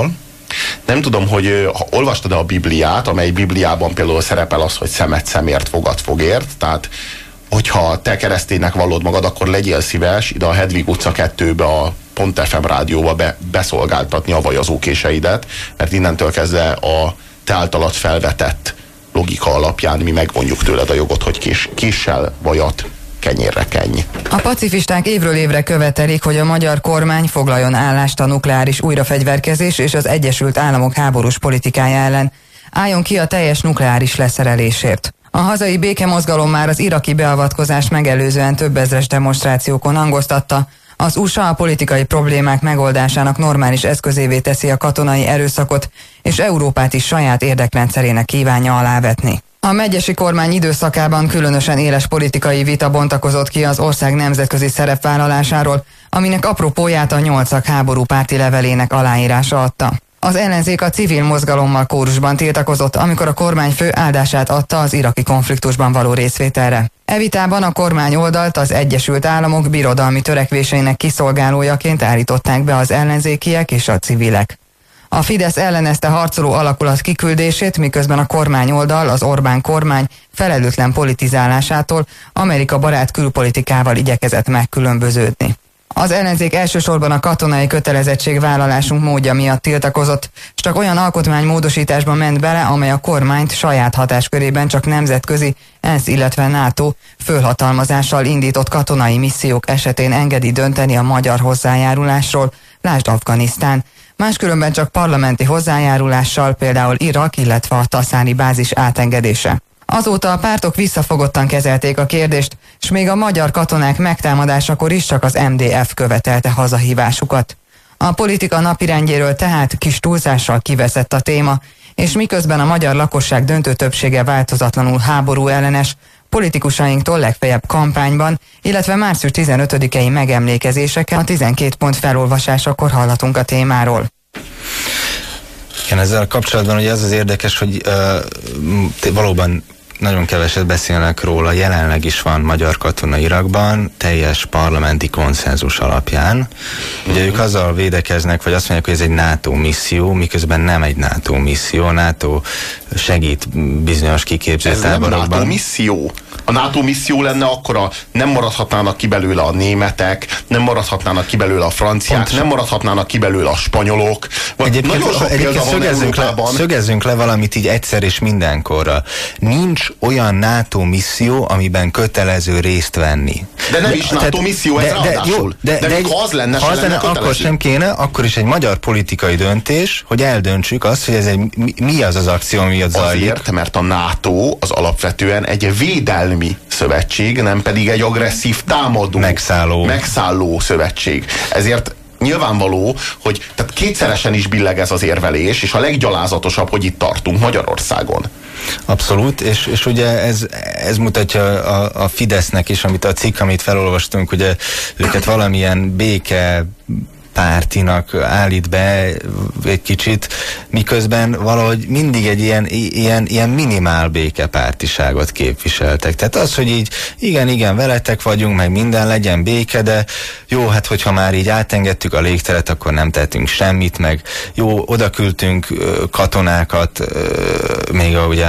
Nem tudom, hogy olvastad-e a Bibliát, amely Bibliában például szerepel az, hogy szemet szemért, fogad fogért, tehát hogyha te kereszténynek vallod magad, akkor legyél szíves ide a Hedvig utca 2-be a Pont FM rádióba beszolgáltatni a vajazókéseidet, mert innentől kezdve a te általad felvetett logika alapján mi megvonjuk tőled a jogot, hogy késsel vajat kenyérre kenj. A pacifisták évről évre követelik, hogy a magyar kormány foglaljon állást a nukleáris újrafegyverkezés és az Egyesült Államok háborús politikája ellen. Álljon ki a teljes nukleáris leszerelésért. A hazai békemozgalom már az iraki beavatkozást megelőzően több ezres demonstrációkon hangoztatta. Az USA a politikai problémák megoldásának normális eszközévé teszi a katonai erőszakot, és Európát is saját érdekrendszerének kívánja alávetni. A megyesi kormány időszakában különösen éles politikai vita bontakozott ki az ország nemzetközi szerepvállalásáról, aminek apropóját a 8 háború párti levelének aláírása adta. Az ellenzék a civil mozgalommal kórusban tiltakozott, amikor a kormányfő áldását adta az iraki konfliktusban való részvételre. E vitában a kormány oldalt az Egyesült Államok birodalmi törekvéseinek kiszolgálójaként állították be az ellenzékiek és a civilek. A Fidesz ellenezte harcoló alakulat kiküldését, miközben a kormány oldal, az Orbán kormány felelőtlen politizálásától Amerika barát külpolitikával igyekezett megkülönböződni. Az ellenzék elsősorban a katonai kötelezettségvállalásunk módja miatt tiltakozott, és csak olyan alkotmánymódosításba ment bele, amely a kormányt saját hatáskörében csak nemzetközi, ENSZ, illetve NATO fölhatalmazással indított katonai missziók esetén engedi dönteni a magyar hozzájárulásról, lásd Afganisztán. Máskülönben csak parlamenti hozzájárulással, például Irak, illetve a taszáni bázis átengedése. Azóta a pártok visszafogottan kezelték a kérdést, és még a magyar katonák megtámadásakor is csak az MDF követelte hazahívásukat. A politika napirendjéről tehát kis túlzással kiveszett a téma, és miközben a magyar lakosság döntő többsége változatlanul háború ellenes, politikusainktól legfeljebb kampányban, illetve március 15-i megemlékezéseken a 12 pont felolvasásakor hallatunk a témáról. Igen, ezzel kapcsolatban ugye az érdekes, hogy valóban nagyon keveset beszélnek róla, jelenleg is van magyar katona Irakban, teljes parlamenti konszenzus alapján. Ugye ők azzal védekeznek, vagy azt mondják, hogy ez egy NATO misszió, miközben nem egy NATO misszió. A NATO segít bizonyos kiképző táborokban. Ez nem NATO misszió. A NATO misszió lenne, akkor nem maradhatnának ki belőle a németek, nem maradhatnának ki belőle a franciák, nem maradhatnának ki belőle a spanyolok. Egyébként szögezzünk le valamit így egyszer és mindenkorra. Nincs olyan NATO misszió, amiben kötelező részt venni. De nem is NATO misszió, ez ráadásul. De ha az lenne, akkor sem kéne, akkor is egy magyar politikai döntés, hogy eldöntsük azt, hogy mi az akció, ami ott zajlik. Azért, mert a NATO az alapvetően egy védelmi szövetség, nem pedig egy agresszív támadó, megszálló szövetség. Ezért nyilvánvaló, hogy tehát kétszeresen is billeg ez az érvelés, és a leggyalázatosabb, hogy itt tartunk Magyarországon. Abszolút, és ugye ez mutatja a Fidesznek is, amit a cikk, amit felolvastunk, ugye őket valamilyen béke pártinak állít be egy kicsit, miközben valahogy mindig egy ilyen minimál békepártiságot képviseltek. Tehát az, hogy így igen, veletek vagyunk, meg minden legyen béke, de jó, hát hogyha már így átengedtük a légteret, akkor nem tettünk semmit, meg jó, odaküldtünk katonákat még ugye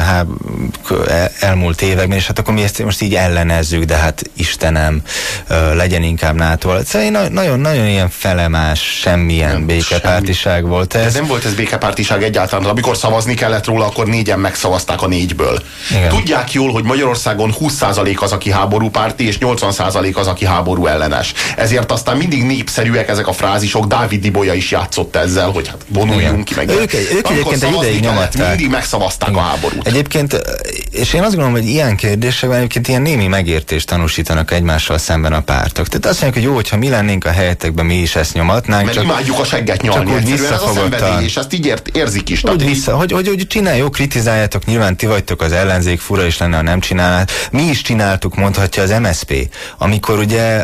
elmúlt években, és hát akkor mi ezt most így ellenezzük, de hát Istenem, legyen inkább NATO. Szóval nagyon ilyen felemás, semmilyen békepártiság volt ez. De nem volt ez békepártiság egyáltalán. Amikor szavazni kellett róla, akkor 4-en megszavazták a 4-ből. Igen. Tudják jól, hogy Magyarországon 20% az, aki háborúpárti, és 80% az, aki háború ellenes. Ezért aztán mindig népszerűek ezek a frázisok. Dávid Ibolya is játszott ezzel, hogy hát vonuljunk ki meg. Ők egyébként egy ideig nyomatták. Mindig megszavazták a háborút. Egyébként, és én azt gondolom, hogy ilyen kérdésekben egyébként ilyen némi megértést tanúsítanak egymással szemben a pártok. Tehát azt mondják, hogy jó, hogyha mi lennénk a helyetekben, mi is ezt nyomatnánk. Mert imádjuk a segget nyalni. Csak úgy visszafogottan. És ezt így érzik is. Hogy csináljuk, kritizáljátok, nyilván ti vagytok az ellenzék, fura is lenne, ha nem csinálnád. Mi is csináltuk, mondhatja az MSZP. Amikor ugye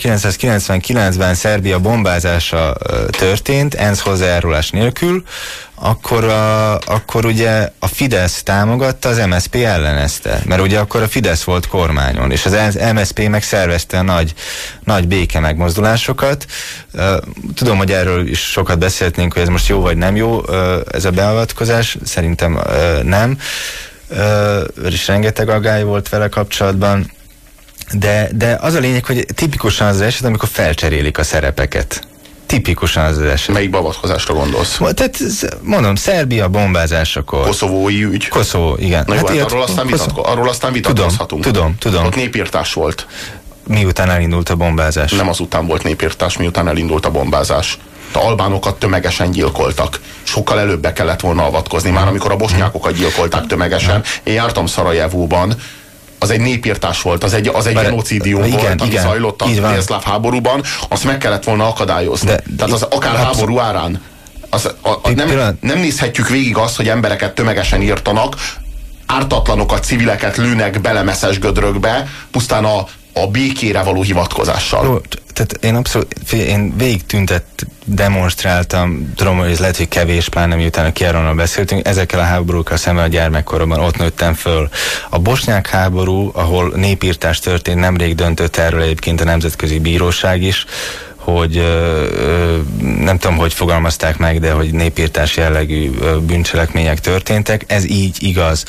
1999-ben Szerbia bombázása történt, ENSZ hozzájárulás nélkül, akkor ugye a Fidesz támogatta, az MSZP ellenezte, mert ugye akkor a Fidesz volt kormányon, és az MSZP meg szervezte a nagy béke megmozdulásokat. Tudom, hogy erről is sokat beszélhetnénk, hogy ez most jó vagy nem jó, ez a beavatkozás, szerintem nem, és rengeteg aggály volt vele kapcsolatban, de az a lényeg, hogy tipikusan az eset, amikor felcserélik a szerepeket. Tipikusan az eset. Melyik beavatkozásra gondolsz? Tehát mondom, Szerbia bombázásakor. Koszovói ügy? Koszovó, igen. Na jó, hát arról aztán vitatkozhatunk. Tudom. Ott népírtás volt. Miután elindult a bombázás. Nem azután volt népírtás, miután elindult a bombázás. A albánokat tömegesen gyilkoltak. Sokkal előbb be kellett volna avatkozni. Már amikor a bosnyákokat gyilkolták tömegesen. Én jártam Szarajevóban, az egy népírtás volt, az egy genocidium volt, ami zajlott a délszláv háborúban, azt meg kellett volna akadályozni. Tehát az akár háború árán. Nem nézhetjük végig azt, hogy embereket tömegesen írtanak, ártatlanokat, civileket lőnek bele messzes gödrökbe, pusztán a békére való hivatkozással. Jó, tehát én végig demonstráltam, tudom, hogy ez lehet, hogy kevés, pláne miután a Chiaronnal beszéltünk, ezekkel a háborúkkal szemben a gyermekkoromban ott nőttem föl. A bosnyák háború, ahol népírtás történt, nemrég döntött erről egyébként a Nemzetközi Bíróság is, hogy nem tudom, hogy fogalmazták meg, de hogy népírtás jellegű bűncselekmények történtek. Ez így igaz.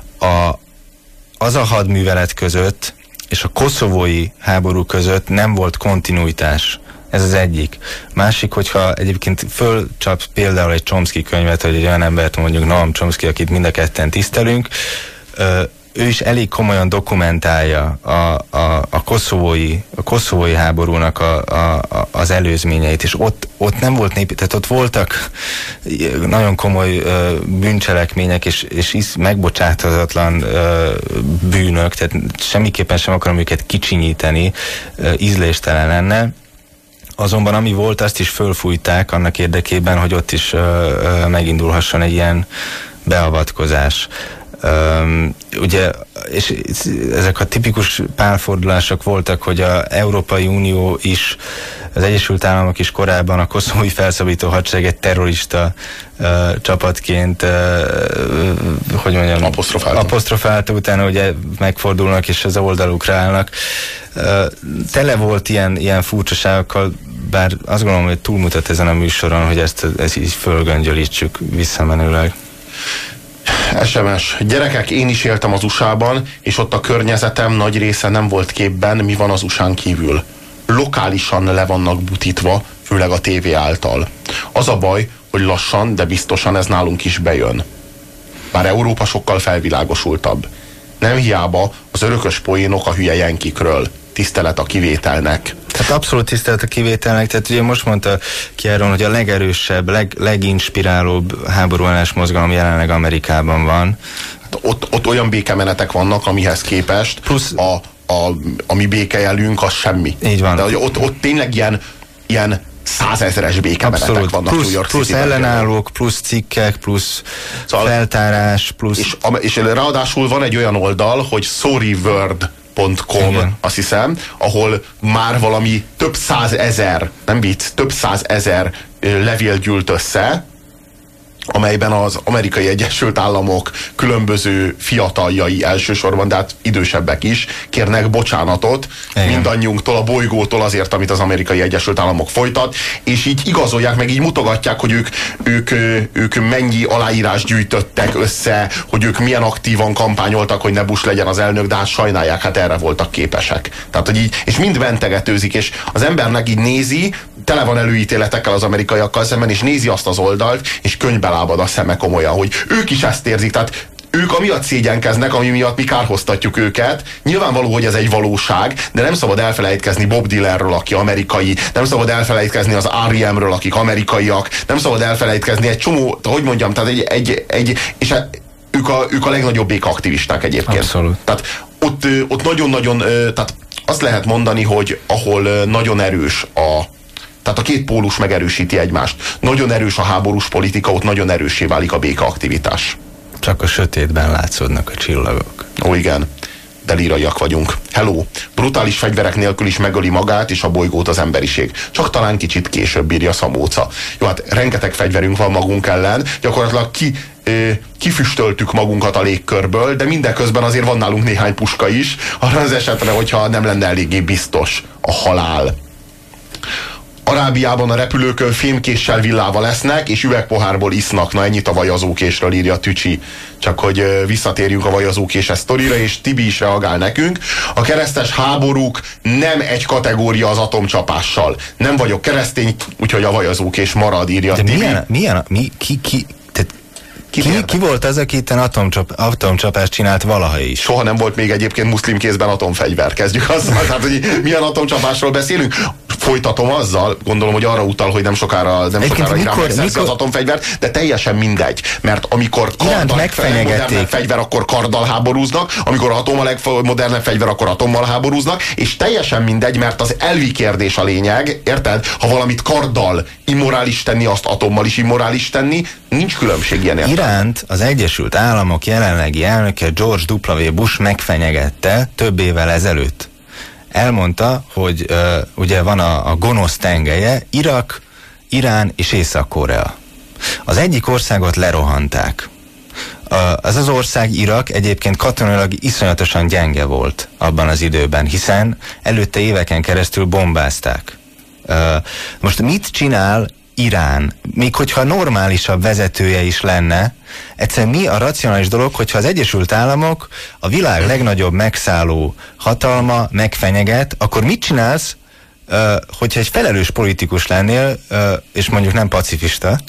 Az a hadművelet között és a koszovói háború között nem volt kontinuitás. Ez az egyik. Másik, hogyha egyébként fölcsap például egy Chomsky könyvet, hogy egy olyan embert, mondjuk Noam Chomsky, akit mind a ketten tisztelünk, ő is elég komolyan dokumentálja a koszovói háborúnak az előzményeit, és ott nem volt tehát ott voltak nagyon komoly bűncselekmények, és megbocsáthatatlan bűnök, tehát semmiképpen sem akarom őket kicsinyíteni, ízléstelen lenne. Azonban ami volt, azt is fölfújták annak érdekében, hogy ott is megindulhasson egy ilyen beavatkozás. Ugye, és ezek a tipikus pálfordulások voltak, hogy az Európai Unió is, az Egyesült Államok is korábban a koszovói felszabadító hadsereg egy terrorista csapatként, hogy mondjam, apostrofálta, utána ugye megfordulnak és az oldalukra állnak. Tele volt ilyen furcsaságokkal, bár azt gondolom, hogy túlmutat ezen a műsoron, hogy ezt így fölgöngyölítsük visszamenőleg. SMS. Gyerekek, én is éltem az USA-ban, és ott a környezetem nagy része nem volt képben, mi van az USA-n kívül. Lokálisan le vannak butítva, főleg a tévé által. Az a baj, hogy lassan, de biztosan ez nálunk is bejön. Bár Európa sokkal felvilágosultabb. Nem hiába az örökös poénok a hülye jenkikről. Tisztelet a kivételnek. Hát abszolút tisztelet a kivételnek, tehát ugye most mondta Chiaron, hogy a legerősebb, leginspirálóbb háborúellenes mozgalom jelenleg Amerikában van. Hát ott olyan békemenetek vannak, amihez képest plusz a mi békejelünk az semmi. Így van. De ott tényleg ilyen 100 000-es békemenetek vannak New York Plusz ellenállók, plusz cikkek, plusz feltárás, plusz... És ráadásul van egy olyan oldal, hogy sorryworld.com, azt hiszem, ahol már valami több 100 000, nem vicc, több 100 000 levél gyűlt össze, amelyben az Amerikai Egyesült Államok különböző fiataljai elsősorban, de hát idősebbek is kérnek bocsánatot mindannyiunktól, a bolygótól azért, amit az Amerikai Egyesült Államok folytat, és így igazolják, meg így mutogatják, hogy ők mennyi aláírás gyűjtöttek össze, hogy ők milyen aktívan kampányoltak, hogy ne Bush legyen az elnök, de hát sajnálják, hát erre voltak képesek. Tehát, hogy így, és mind mentegetőzik, és az embernek így nézi, tele van előítéletekkel az amerikaiakkal szemben, és nézi azt az oldalt, és könyvbe lábad a szeme komolyan, hogy ők is ezt érzik, tehát ők amiatt szégyenkeznek, ami miatt mi kárhoztatjuk őket. Nyilvánvaló, hogy ez egy valóság, de nem szabad elfelejtkezni Bob Dylanről, aki amerikai, nem szabad elfelejtkezni az R.E.M.-ről, akik amerikaiak, nem szabad elfelejtkezni egy csomó, hogy mondjam, tehát és ők a legnagyobb békaaktivisták egyébként. Abszolút. Tehát ott nagyon-nagyon, tehát azt lehet mondani, hogy ahol nagyon erős tehát a két pólus megerősíti egymást. Nagyon erős a háborús politika, ott nagyon erőssé válik a békaaktivitás. Csak a sötétben látszódnak a csillagok. Ó, igen. delíraiak vagyunk. Hello, brutális fegyverek nélkül is megöli magát és a bolygót az emberiség. Csak talán kicsit később, írja Szamóca. Jó, hát rengeteg fegyverünk van magunk ellen, gyakorlatilag kifüstöltük magunkat a légkörből, de mindeközben azért van nálunk néhány puska is, arra az esetre, hogyha nem lenne eléggé biztos a halál. Arábiában a repülőkön fémkéssel villával esznek, és üvegpohárból isznak. Na, ennyit a vajazókésről, írja Tücsi. Csak hogy visszatérjünk a vajazókéses sztorira, és Tibi is reagál nekünk. A keresztes háborúk nem egy kategória az atomcsapással. Nem vagyok keresztény, úgyhogy a vajazókés marad, írja de Tibi. Ki volt az, aki itten atomcsapást csinált valaha is? Soha nem volt még egyébként muszlim kézben atomfegyver. Kezdjük azzal, tehát, hogy milyen atomcsapásról beszélünk. Folytatom azzal, gondolom, hogy arra utal, hogy nem sokára Irán megszerzi az atomfegyvert, de teljesen mindegy, mert amikor modernebb fegyver, akkor karddal háborúznak, amikor atom a legmodernebb fegyver, akkor atommal háborúznak, és teljesen mindegy, mert az elvi kérdés a lényeg, érted? Ha valamit karddal immorális tenni, azt atommal is immorális tenni, nincs különbség ilyen értelme. Iránt az Egyesült Államok jelenlegi elnöke George W. Bush megfenyegette több évvel ezelőtt. Elmondta, hogy ugye van a gonosz tengelye, Irak, Irán és Észak-Korea. Az egyik országot lerohanták. Az ország, Irak, egyébként katonailag iszonyatosan gyenge volt abban az időben, hiszen előtte éveken keresztül bombázták. Most mit csinál Irán? Még hogyha normálisabb vezetője is lenne, egyszerűen mi a racionális dolog, hogyha az Egyesült Államok a világ legnagyobb megszálló hatalma megfenyeget, akkor mit csinálsz, hogyha egy felelős politikus lennél, és mondjuk nem pacifista,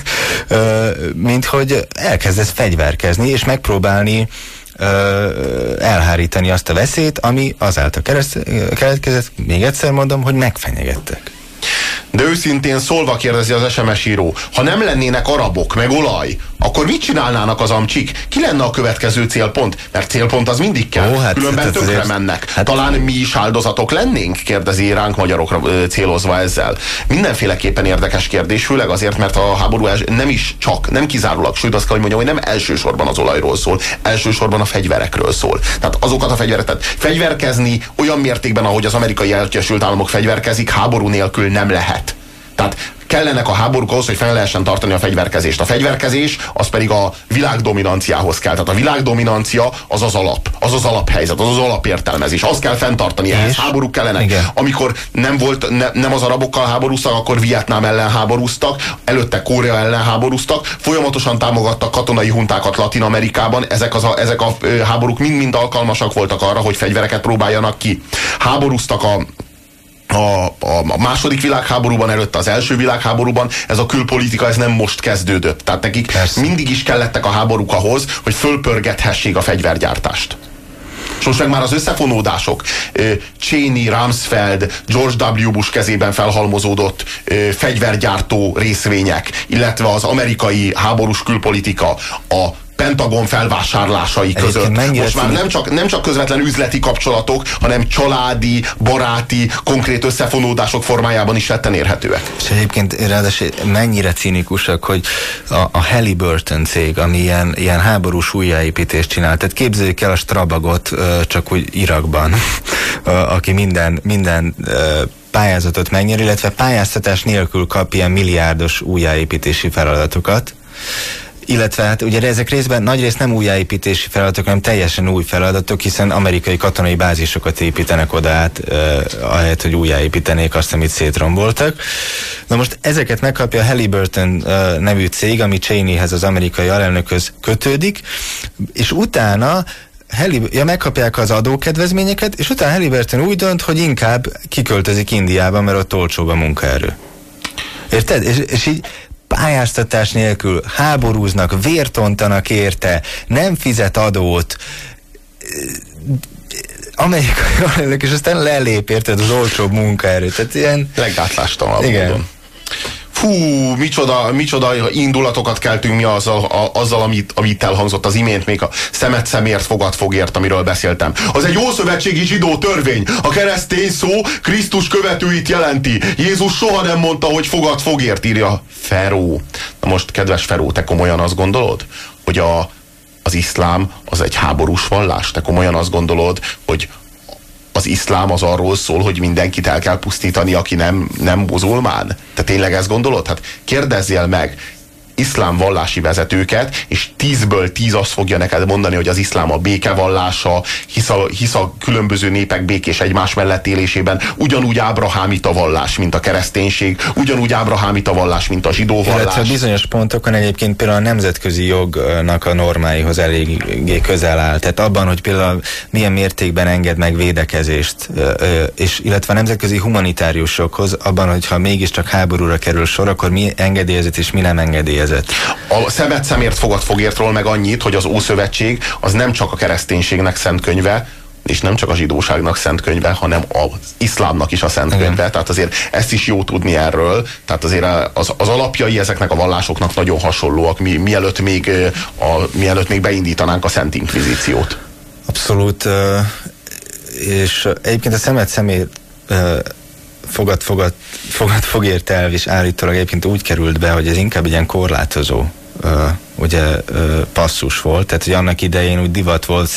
mint hogy elkezdesz fegyverkezni, és megpróbálni elhárítani azt a veszélyt, ami azáltal keletkezett, még egyszer mondom, hogy megfenyegettek. De őszintén szólva kérdezi az SMS író, ha nem lennének arabok, meg olaj, akkor mit csinálnának az amcsik? Ki lenne a következő célpont? Mert célpont az mindig kell, különben tönkre mennek. Talán mi is áldozatok lennénk? Kérdezi ránk magyarokra célozva ezzel. Mindenféleképpen érdekes kérdés, főleg azért, mert a háború nem kizárólag, sőt azt kell, hogy mondjam, hogy nem elsősorban az olajról szól, elsősorban a fegyverekről szól. Tehát azokat a fegyvereket, fegyverkezni olyan mértékben, ahogy az Amerikai Egyesült Államok fegyverkezik, háború nélkül nem lehet. Tehát kellenek a háborúk ahhoz, hogy fel lehessen tartani a fegyverkezést. A fegyverkezés az pedig a világdominanciához kell. Tehát a világdominancia az az alap. Az az alaphelyzet, az az alapértelmezés. Azt kell fenntartani, ehhez háborúk kellenek. Igen. Amikor nem az arabokkal háborúztak, akkor Vietnám ellen háborúztak, előtte Korea ellen háborúztak, folyamatosan támogattak katonai huntákat Latin-Amerikában. Ezek a háborúk mind-mind alkalmasak voltak arra, hogy fegyvereket próbáljanak ki. Háborúztak a második világháborúban, előtte az első világháborúban, ez a külpolitika, ez nem most kezdődött. Tehát nekik mindig is kellettek a háborúk ahhoz, hogy fölpörgethessék a fegyvergyártást. És most meg már az összefonódások, Cheney, Rumsfeld, George W. Bush kezében felhalmozódott fegyvergyártó részvények, illetve az amerikai háborús külpolitika, a Pentagon felvásárlásai között. Most már nem csak közvetlen üzleti kapcsolatok, hanem családi, baráti, konkrét összefonódások formájában is tetten érhetőek. És egyébként ráadásul mennyire cinikusak, hogy a Halliburton cég, ami ilyen háborús újjáépítést csinál. Tehát képzeljük el a Strabagot csak úgy Irakban, aki minden pályázatot megnyer, illetve pályáztatás nélkül kap ilyen milliárdos újjáépítési feladatokat. Illetve hát ugye ezek részben nagyrészt nem újjáépítési feladatok, hanem teljesen új feladatok, hiszen amerikai katonai bázisokat építenek oda át, ahelyett, hogy újjáépítenék azt, amit szétromboltak. Na most ezeket megkapja a Halliburton nevű cég, ami Cheneyhez, az amerikai alelnökhöz kötődik, és utána megkapják az adókedvezményeket, és utána Halliburton úgy dönt, hogy inkább kiköltözik Indiába, mert ott olcsóbb a munkaerő. Érted? És így pályáztatás nélkül háborúznak, vértontanak érte, nem fizet adót, amerikai alelnök, és aztán lelép, érted, az olcsóbb munkaerőt. Tehát ilyen... Leggátlástalanabb módon. Fú, micsoda indulatokat keltünk mi azzal, amit elhangzott az imént, még a szemet szemért, fogad fogért, amiről beszéltem. Az egy ószövetségi zsidó törvény. A keresztény szó Krisztus követőit jelenti. Jézus soha nem mondta, hogy fogad fogért, írja Feró. Na most, kedves Feró, te komolyan azt gondolod, hogy a az iszlám az egy háborús vallás? Te komolyan azt gondolod, hogy az iszlám az arról szól, hogy mindenkit el kell pusztítani, aki nem muzulmán? Te tényleg ezt gondolod? Hát kérdezzél meg iszlám vallási vezetőket, és 10-ből 10 azt fogja neked mondani, hogy az iszlám a békevallása, hisz a különböző népek békés egymás mellett élésében, ugyanúgy ábrahámita vallás, mint a kereszténység, ugyanúgy ábrahámita vallás, mint a zsidó vallás. Illetve bizonyos pontokon egyébként például a nemzetközi jognak a normáihoz eléggé közel áll. Tehát abban, hogy például milyen mértékben enged meg védekezést, és illetve a nemzetközi humanitáriusokhoz, abban, hogyha mégiscsak háborúra kerül sor, akkor mi engedélyezett és mi nem engedélyezett. A szemet szemért fogad fogértról meg annyit, hogy az Ószövetség az nem csak a kereszténységnek szent könyve, és nem csak a zsidóságnak szent könyve, hanem az iszlámnak is a szent könyve. Tehát azért ezt is jó tudni erről. Tehát azért az alapjai ezeknek a vallásoknak nagyon hasonlóak, mielőtt még beindítanánk a Szent Inkvizíciót. Abszolút. És egyébként a szemet szemért fogért elv is állítólag egyébként úgy került be, hogy ez inkább egy ilyen korlátozó passzus volt, tehát hogy annak idején úgy divat volt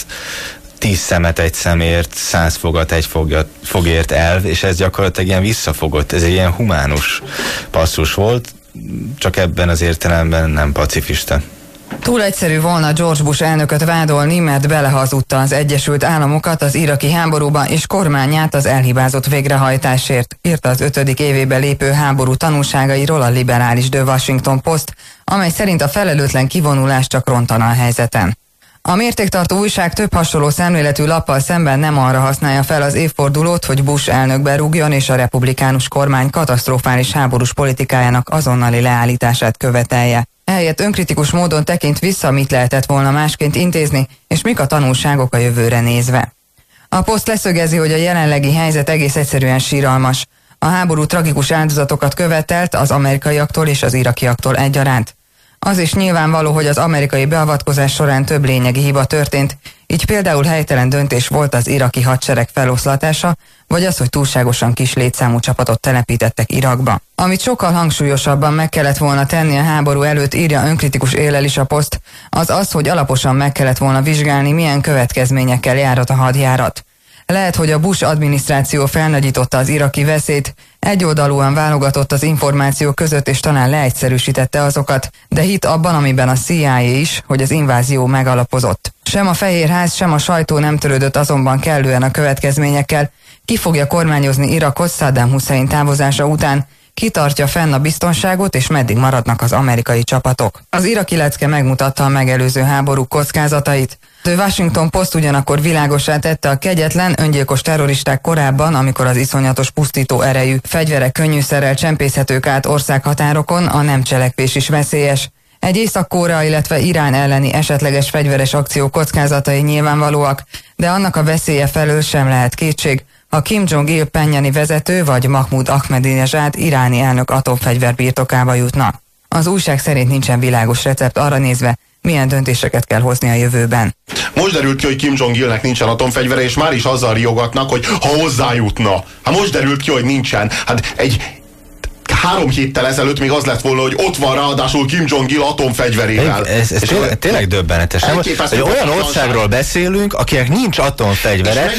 10 szemet egy szemért, 100 fogat egy fogért elv, és ez gyakorlatilag ilyen visszafogott, ez egy ilyen humánus passzus volt, csak ebben az értelemben nem pacifista. Túl egyszerű volna George Bush elnököt vádolni, mert belehazudta az Egyesült Államokat az iraki háborúba és kormányát az elhibázott végrehajtásért, írta az 5. évébe lépő háború tanulságairól a liberális The Washington Post, amely szerint a felelőtlen kivonulás csak rontana a helyzeten. A mértéktartó újság több hasonló szemléletű lappal szemben nem arra használja fel az évfordulót, hogy Bush elnökbe rúgjon és a republikánus kormány katasztrofális háborús politikájának azonnali leállítását követelje. Ehelyett önkritikus módon tekint vissza, mit lehetett volna másként intézni, és mik a tanulságok a jövőre nézve. A Post leszögezi, hogy a jelenlegi helyzet egész egyszerűen síralmas. A háború tragikus áldozatokat követelt az amerikaiaktól és az irakiaktól egyaránt. Az is nyilvánvaló, hogy az amerikai beavatkozás során több lényegi hiba történt, így például helytelen döntés volt az iraki hadsereg feloszlatása, vagy az, hogy túlságosan kis létszámú csapatot telepítettek Irakba. Amit sokkal hangsúlyosabban meg kellett volna tenni a háború előtt, írja önkritikus éllel is a Post, az, hogy alaposan meg kellett volna vizsgálni, milyen következményekkel járhat a hadjárat. Lehet, hogy a Bush adminisztráció felnagyította az iraki veszélyt, egyoldalúan válogatott az információk között és talán leegyszerűsítette azokat, de hitt abban, amiben a CIA is, hogy az invázió megalapozott. Sem a Fehérház, sem a sajtó nem törődött azonban kellően a következményekkel. Ki fogja kormányozni Irakot Saddam Hussein távozása után? Ki tartja fenn a biztonságot, és meddig maradnak az amerikai csapatok? Az iraki lecke megmutatta a megelőző háború kockázatait. The Washington Post ugyanakkor világossá tette a kegyetlen, öngyilkos terroristák korábban, amikor az iszonyatos pusztító erejű fegyverek könnyűszerrel csempészhetők át országhatárokon, a nem cselekvés is veszélyes. Egy Észak-Korea, illetve Irán elleni esetleges fegyveres akció kockázatai nyilvánvalóak, de annak a veszélye felől sem lehet kétség, ha Kim Jong-il pennyani vezető vagy Mahmoud Ahmadinejad iráni elnök atomfegyver birtokába jutna. Az újság szerint nincsen világos recept arra nézve, milyen döntéseket kell hozni a jövőben. Most derült ki, hogy Kim Jong-ilnek nincsen atomfegyvere, és már is azzal riogatnak, hogy ha hozzájutna. Hát most derült ki, hogy nincsen. Hát 3 héttel ezelőtt még az lett volna, hogy ott van ráadásul Kim Jong-il atomfegyverével. Ez tényleg döbbenetes. Hogy olyan országról beszélünk, akinek nincs atomfegyvere,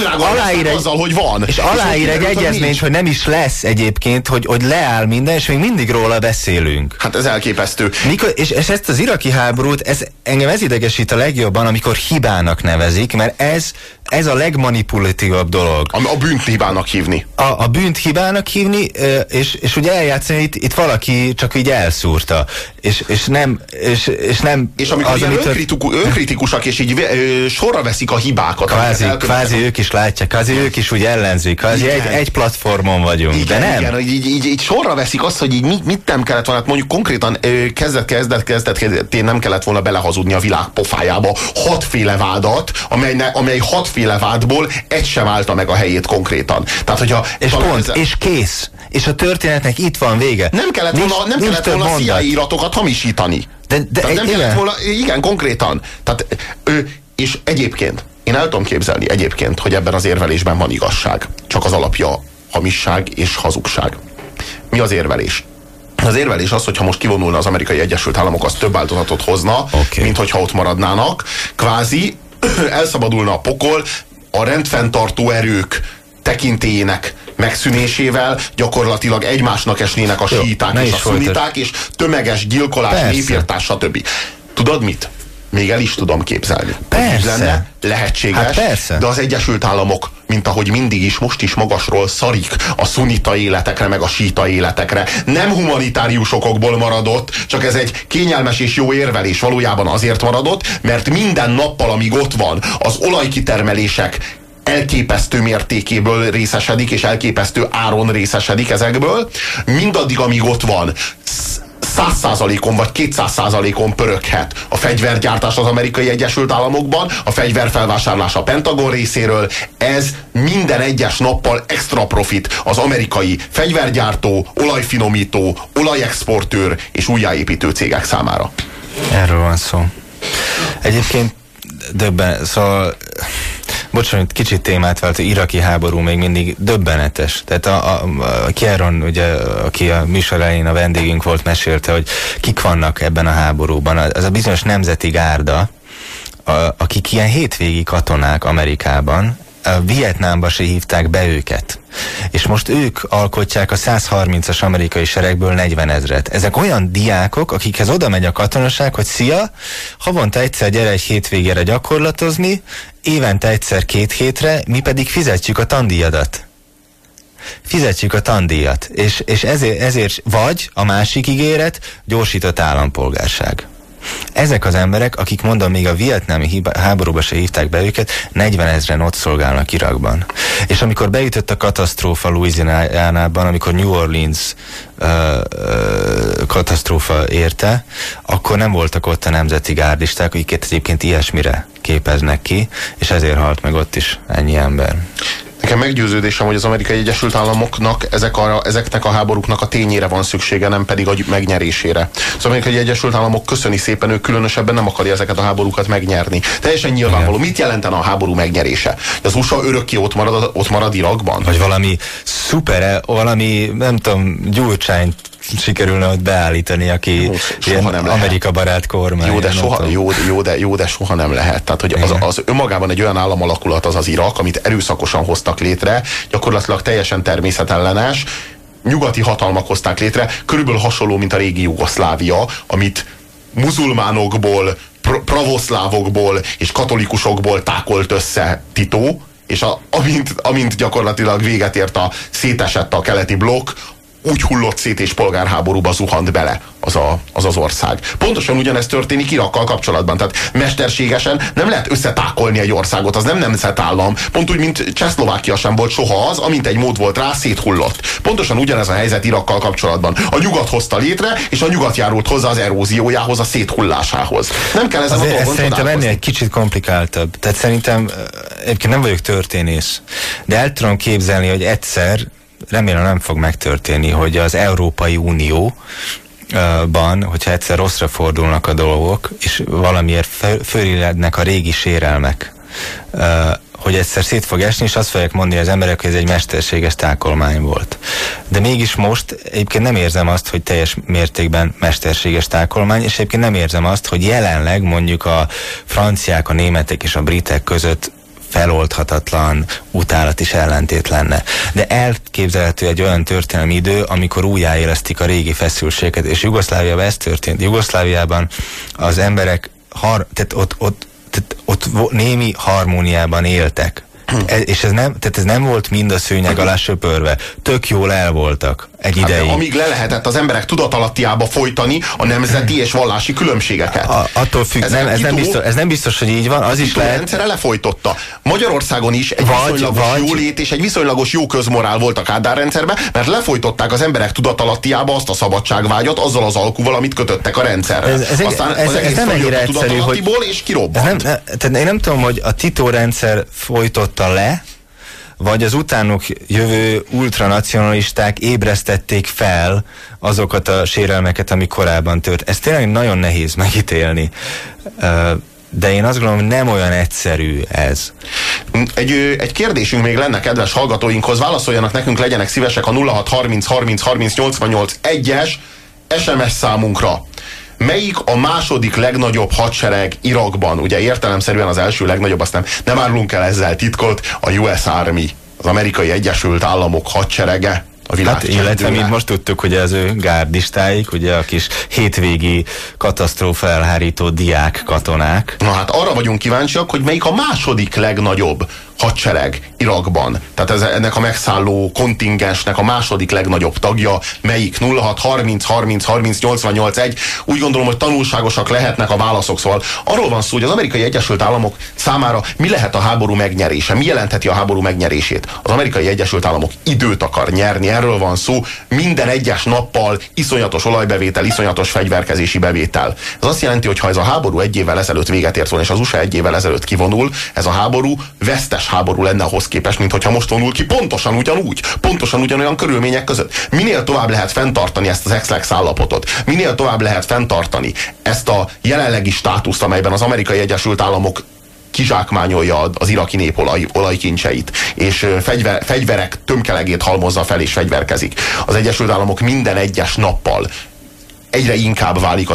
és aláír egy egyezményt, hogy nem is lesz egyébként, hogy leáll minden, és még mindig róla beszélünk. Hát ez elképesztő. És ezt az iraki háborút, engem ez idegesít a legjobban, amikor hibának nevezik, mert ez a legmanipulatívabb dolog. A bűnt hibának hívni. A bűnt hibának hívni, és ugye eljátszani, itt valaki csak így elszúrta. És nem... És amikor az, önkritikusak, és így sorra veszik a hibákat. Kvázi ők is látják, kvázi ők is úgy ellenzik, kvázi egy platformon vagyunk, igen, de nem. Igen, így sorra veszik azt, hogy így mit nem kellett volna, hát mondjuk konkrétan kezdetén nem kellett volna belehazudni a világ pofájába 6 féle vádat, amely 6 féle vádból egy sem állta meg a helyét konkrétan. Tehát, hogyha és kész. És a történetnek itt van vége. Nem kellett volna CIA iratokat hamisítani. De nem kellett volna, igen, konkrétan. Tehát, és egyébként, én el tudom képzelni egyébként, hogy ebben az érvelésben van igazság. Csak az alapja hamisság és hazugság. Mi az érvelés? Az érvelés az, hogyha most kivonulna az Amerikai Egyesült Államok, az több áldozatot hozna, mint hogyha ott maradnának. Kvázi elszabadulna a pokol, a rendfenntartó erők tekintélyének megszűnésével gyakorlatilag egymásnak esnének a síiták és a szuniták, és tömeges gyilkolás, népírtás, stb. Tudod mit? Még el is tudom képzelni. Persze. Lenne lehetséges, persze. De az Egyesült Államok, mint ahogy mindig is, most is magasról szarik a szunita életekre, meg a síta életekre. Nem humanitárius okokból maradott, csak ez egy kényelmes és jó érvelés, valójában azért maradott, mert minden nappal, amíg ott van, az olajkitermelések elképesztő mértékéből részesedik, és elképesztő áron részesedik ezekből. Mindaddig, amíg ott van, 100%-on vagy 200%-on pöröghet a fegyvergyártás az Amerikai Egyesült Államokban, a fegyverfelvásárlás a Pentagon részéről. Ez minden egyes nappal extra profit az amerikai fegyvergyártó, olajfinomító, olajexportőr és újjáépítő cégek számára. Erről van szó. Egyébként szóval bocsánat, kicsit témát vált, iraki háború még mindig döbbenetes. Tehát a Kieron, ugye, aki a műsor elején a vendégünk volt, mesélte, hogy kik vannak ebben a háborúban. Az a bizonyos nemzeti gárda, akik ilyen hétvégi katonák Amerikában, Vietnámba se hívták be őket. És most ők alkotják a 130-as amerikai seregből 40 000-et. Ezek olyan diákok, akikhez oda megy a katonaság, hogy szia, havonta egyszer gyere egy hétvégére gyakorlatozni, évente egyszer 2 hétre, mi pedig fizetjük a tandíjadat. Fizetjük a tandíjat. És ezért vagy a másik ígéret, gyorsított állampolgárság. Ezek az emberek, akik mondom, még a vietnámi háborúba se hívták be őket, 40 000-en ott szolgálnak Irakban. És amikor beütött a katasztrófa Louisianában, amikor New Orleans katasztrófa érte, akkor nem voltak ott a nemzeti gárdisták, akiket egyébként ilyesmire képeznek ki, és ezért halt meg ott is ennyi ember. Nekem meggyőződésem, hogy az Amerikai Egyesült Államoknak ezeknek a háborúknak a tényére van szüksége, nem pedig a megnyerésére. Az Amerikai Egyesült Államok köszöni szépen, ők különösebben nem akarja ezeket a háborúkat megnyerni. Teljesen nyilvánvaló. Mit jelentene a háború megnyerése? Az USA örökké ott marad Irakban? Vagy valami valami, nem tudom, Gyurcsányt sikerülne ott beállítani, aki ilyen Amerika barát kormány. Jó, de soha nem lehet. Tehát, hogy az önmagában egy olyan államalakulat az Irak, amit erőszakosan hoztak létre, gyakorlatilag teljesen természetellenes, nyugati hatalmak hozták létre, körülbelül hasonló, mint a régi Jugoszlávia, amit muzulmánokból, pravoszlávokból és katolikusokból tákolt össze Tito, és amint gyakorlatilag véget ért szétesett a keleti blokk, úgy hullott szét és polgárháborúba zuhant bele az ország. Pontosan ugyanezt történik Irakkal kapcsolatban. Tehát mesterségesen nem lehet összetákolni egy országot, az nem nemzetállam. Pont úgy, mint Csehszlovákia sem volt soha az, amint egy mód volt rá, széthullott. Pontosan ugyanez a helyzet Irakkal kapcsolatban. A nyugat hozta létre, és a nyugat járult hozzá az eróziójához, a széthullásához. Nem kell ezen a dolgon szerintem ennél egy kicsit komplikáltabb. Tehát szerintem, egyébként nem vagyok történész, de el tudom képzelni, hogy egyszer, remélem nem fog megtörténni, hogy az Európai Unióban, hogyha egyszer rosszra fordulnak a dolgok, és valamiért fölélednek a régi sérelmek, hogy egyszer szét fog esni, és azt fogják mondani az emberek, hogy ez egy mesterséges tákolmány volt. De mégis most egyébként nem érzem azt, hogy teljes mértékben mesterséges tákolmány, és egyébként nem érzem azt, hogy jelenleg mondjuk a franciák, a németek és a britek között feloldhatatlan utálat is ellentét lenne. De elképzelhető egy olyan történelmi idő, amikor újjáélesztik a régi feszültséget, és Jugoszláviában ez történt. Jugoszláviában az emberek ott némi harmóniában éltek. És ez nem volt mind a szőnyeg alá söpörve. Tök jól el voltak egy ideig. Amíg le lehetett az emberek tudatalattiába folytani a nemzeti és vallási különbségeket. Attól függ, ez nem biztos, hogy így van. Az is lehet. Rendszere lefolytotta. Magyarországon is egy viszonylagos jólét és egy viszonylagos jó közmorál volt a Kádár rendszerben, mert lefolytották az emberek tudatalattiába azt a szabadságvágyat azzal az alkuval, amit kötöttek a rendszerre. Aztán ez nem ennyire egyszerű, hogy és kirobbant. Én nem tudom, hogy a Tito rendszer folytotta le, vagy az utánuk jövő ultranacionalisták ébresztették fel azokat a sérelmeket, ami korábban tört. Ez tényleg nagyon nehéz megítélni. De én azt gondolom, hogy nem olyan egyszerű ez. Egy kérdésünk még lenne, kedves hallgatóinkhoz, válaszoljanak nekünk, legyenek szívesek a 0630 30 30 88 1-es SMS számunkra. Melyik a második legnagyobb hadsereg Irakban? Ugye értelemszerűen az első legnagyobb, azt nem árulunk el ezzel titkot, a US Army, az Amerikai Egyesült Államok hadserege. Hát, illetve mi most tudtuk, hogy az ő gárdistáik, ugye a kis hétvégi katasztrófa elhárító diák katonák. Na hát arra vagyunk kíváncsiak, hogy melyik a második legnagyobb hadsereg Irakban. Tehát ennek a megszálló kontingensnek a második legnagyobb tagja, melyik? 06 30 30 30 88 1. Úgy gondolom, hogy tanulságosak lehetnek a válaszok. Szóval arról van szó, hogy az Amerikai Egyesült Államok számára mi lehet a háború megnyerése? Mi jelentheti a háború megnyerését? Az Amerikai Egyesült Államok időt akar nyerni, erről van szó. Minden egyes nappal iszonyatos olajbevétel, iszonyatos fegyverkezési bevétel. Ez azt jelenti, hogy ha ez a háború egy évvel ezelőtt véget ért volna, és az USA egy évvel ezelőtt kivonul, ez a háború vesztes háború lenne ahhoz képest, mint hogyha most vonul ki, pontosan ugyanúgy, pontosan ugyanolyan körülmények között. Minél tovább lehet fenntartani ezt az ex-lex állapotot, minél tovább lehet fenntartani ezt a jelenlegi státuszt, amelyben az Amerikai Egyesült Államok kizsákmányolja az iraki nép olajkincseit, és fegyverek tömkelegét halmozza fel és fegyverkezik. Az Egyesült Államok minden egyes nappal egyre inkább válik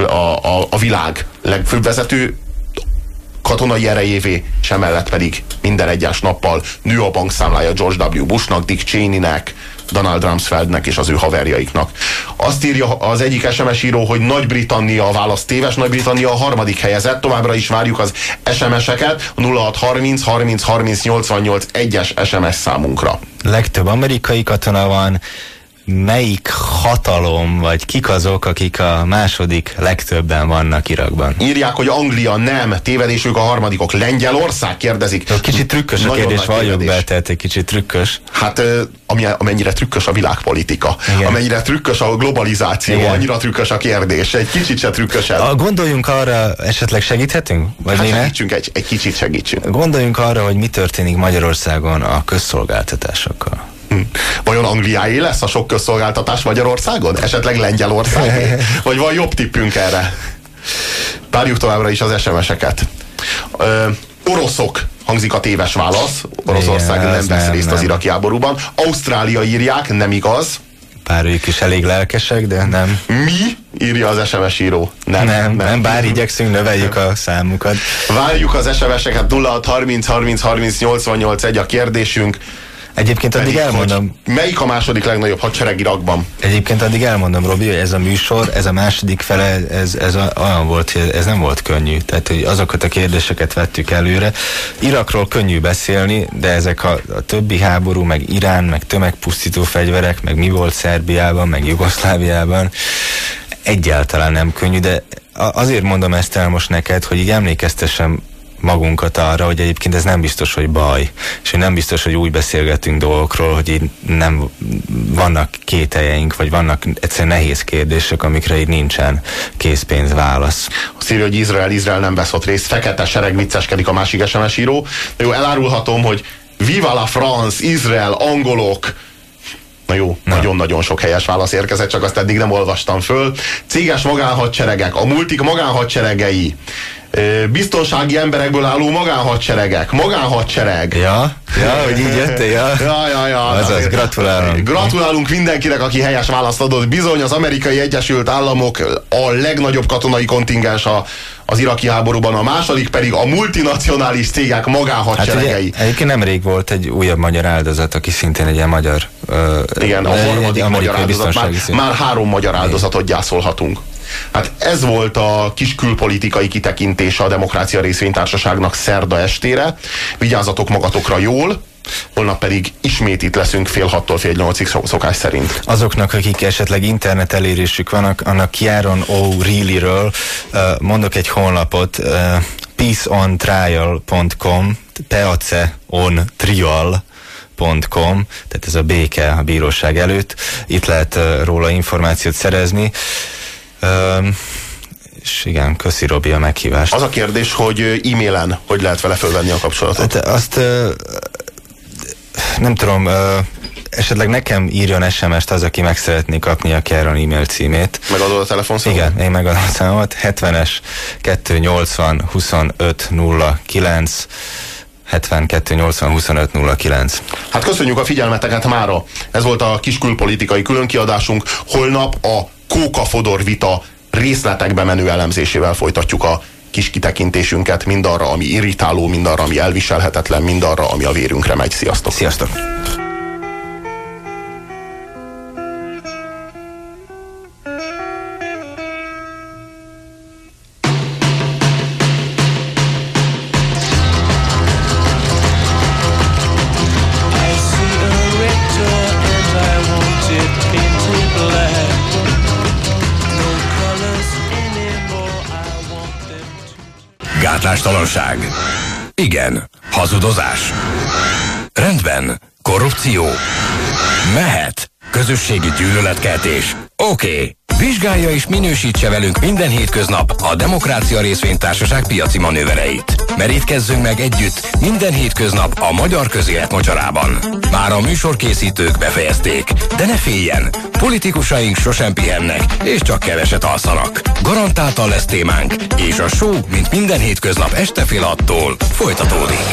a világ legfőbb vezető katonai erejévé, és emellett pedig minden egyes nappal nő a bankszámlája George W. Bushnak, Dick Cheneynek, Donald Rumsfeldnek és az ő haverjaiknak. Azt írja az egyik SMS író, hogy Nagy-Britannia a válasz téves, Nagy-Britannia a harmadik helyezett, továbbra is várjuk az SMS-eket, 0630 30 30 88 1-es SMS számunkra. Legtöbb amerikai katona van. Melyik hatalom, vagy kik azok, akik a második legtöbben vannak Irakban? Írják, hogy Anglia nem, tévedésük a harmadikok. Lengyelország, kérdezik. Kicsit trükkös a kérdés, valljuk be, tehát egy kicsit trükkös. Hát amennyire trükkös a világpolitika, igen. Amennyire trükkös a globalizáció, igen. Annyira trükkös a kérdés. Egy kicsit se trükkösebb. Gondoljunk arra, esetleg segíthetünk? Vagy hát segítsünk, egy kicsit segítsünk. Gondoljunk arra, hogy mi történik Magyarországon a közszolgáltatásokkal. Vajon Angliáé lesz a sok közszolgáltatás Magyarországon? Esetleg Lengyelországé? Vagy van jobb tippünk erre? Várjuk továbbra is az SMS-eket. Oroszok hangzik a téves válasz. Oroszország nem vesz részt az iraki háborúban. Ausztrália írják, nem igaz. Bár ők is elég lelkesek, de nem. Mi? Írja az SMS író. Nem, bár igyekszünk, növeljük a számukat. Várjuk az SMS-eket, 06 30 30 30 88 1 a kérdésünk. Egyébként addig elmondom... Melyik a második legnagyobb hadsereg Irakban? Egyébként addig elmondom, Robi, hogy ez a műsor, ez a második fele, ez olyan volt, hogy ez nem volt könnyű. Tehát, hogy azokat a kérdéseket vettük előre. Irakról könnyű beszélni, de ezek a többi háború, meg Irán, meg tömegpusztító fegyverek, meg mi volt Szerbiában, meg Jugoszláviában, egyáltalán nem könnyű, de azért mondom ezt el most neked, hogy így emlékeztessem magunkat arra, hogy egyébként ez nem biztos, hogy baj, és hogy nem biztos, hogy úgy beszélgetünk dolgokról, hogy így nem vannak kételjeink, vagy vannak egyszerűen nehéz kérdések, amikre így nincsen készpénz válasz. Azt írja, hogy Izrael nem vesz ott részt, fekete sereg, vicceskedik a másik SMS író. Jó, elárulhatom, hogy Viva la France, Izrael, angolok. Na jó, nagyon-nagyon sok helyes válasz érkezett, csak azt eddig nem olvastam föl. Céges magánhadseregek, a multik magánhadseregei, biztonsági emberekből álló magánhadsereg. Ja, hogy így jöttél, ja. Azaz, gratulálunk. Gratulálunk mindenkinek, aki helyes választ adott. Bizony, az Amerikai Egyesült Államok a legnagyobb katonai kontingens az iraki háborúban, a második pedig a multinacionális cégek magánhadseregei. Hát egyébként nemrég volt egy újabb magyar áldozat, aki szintén egy ilyen magyar... igen, a harmadik magyar áldozat. Már 3 magyar áldozatot gyászolhatunk. Hát ez volt a kis külpolitikai kitekintése a Demokrácia Részvénytársaságnak szerda estére. Vigyázzatok magatokra jól, holnap pedig ismét itt leszünk fél 6-tól fél 8-ig szokás szerint. Azoknak, akik esetleg internet elérésük vannak, annak Kieron O'Reillyről mondok egy honlapot, peaceontrial.com, peaceontrial.com, tehát ez a béke a bíróság előtt. Itt lehet róla információt szerezni. És igen, köszi Robi a meghívást. Az a kérdés, hogy e-mailen hogy lehet vele fölvenni a kapcsolatot? Hát azt nem tudom, esetleg nekem írjon SMS-t az, aki meg szeretné kapni a Kieron e-mail címét. Megadod a telefonszámot? Igen, én megadom a számot. 70-es 280 25 09 72 80 25 09. Hát köszönjük a figyelmeteket mára. Ez volt a kis külpolitikai különkiadásunk. Holnap a kóka-fodor vita részletekbe menő elemzésével folytatjuk a kis kitekintésünket mindarra, ami irritáló, mindarra, ami elviselhetetlen, mindarra, ami a vérünkre megy. Sziasztok! Sziasztok! Gátlástalanság. Igen. Hazudozás. Rendben. Korrupció. Mehet. Közösségi gyűlöletkeltés. Oké. Vizsgálja és minősítse velünk minden hétköznap a Demokrácia Részvénytársaság piaci manővereit. Merítkezzünk meg együtt minden hétköznap a magyar közélet mocsarában. Már a műsorkészítők befejezték, de ne féljen, politikusaink sosem pihennek, és csak keveset alszanak. Garantáltan lesz témánk, és a show, mint minden hétköznap este fél 6-tól folytatódik.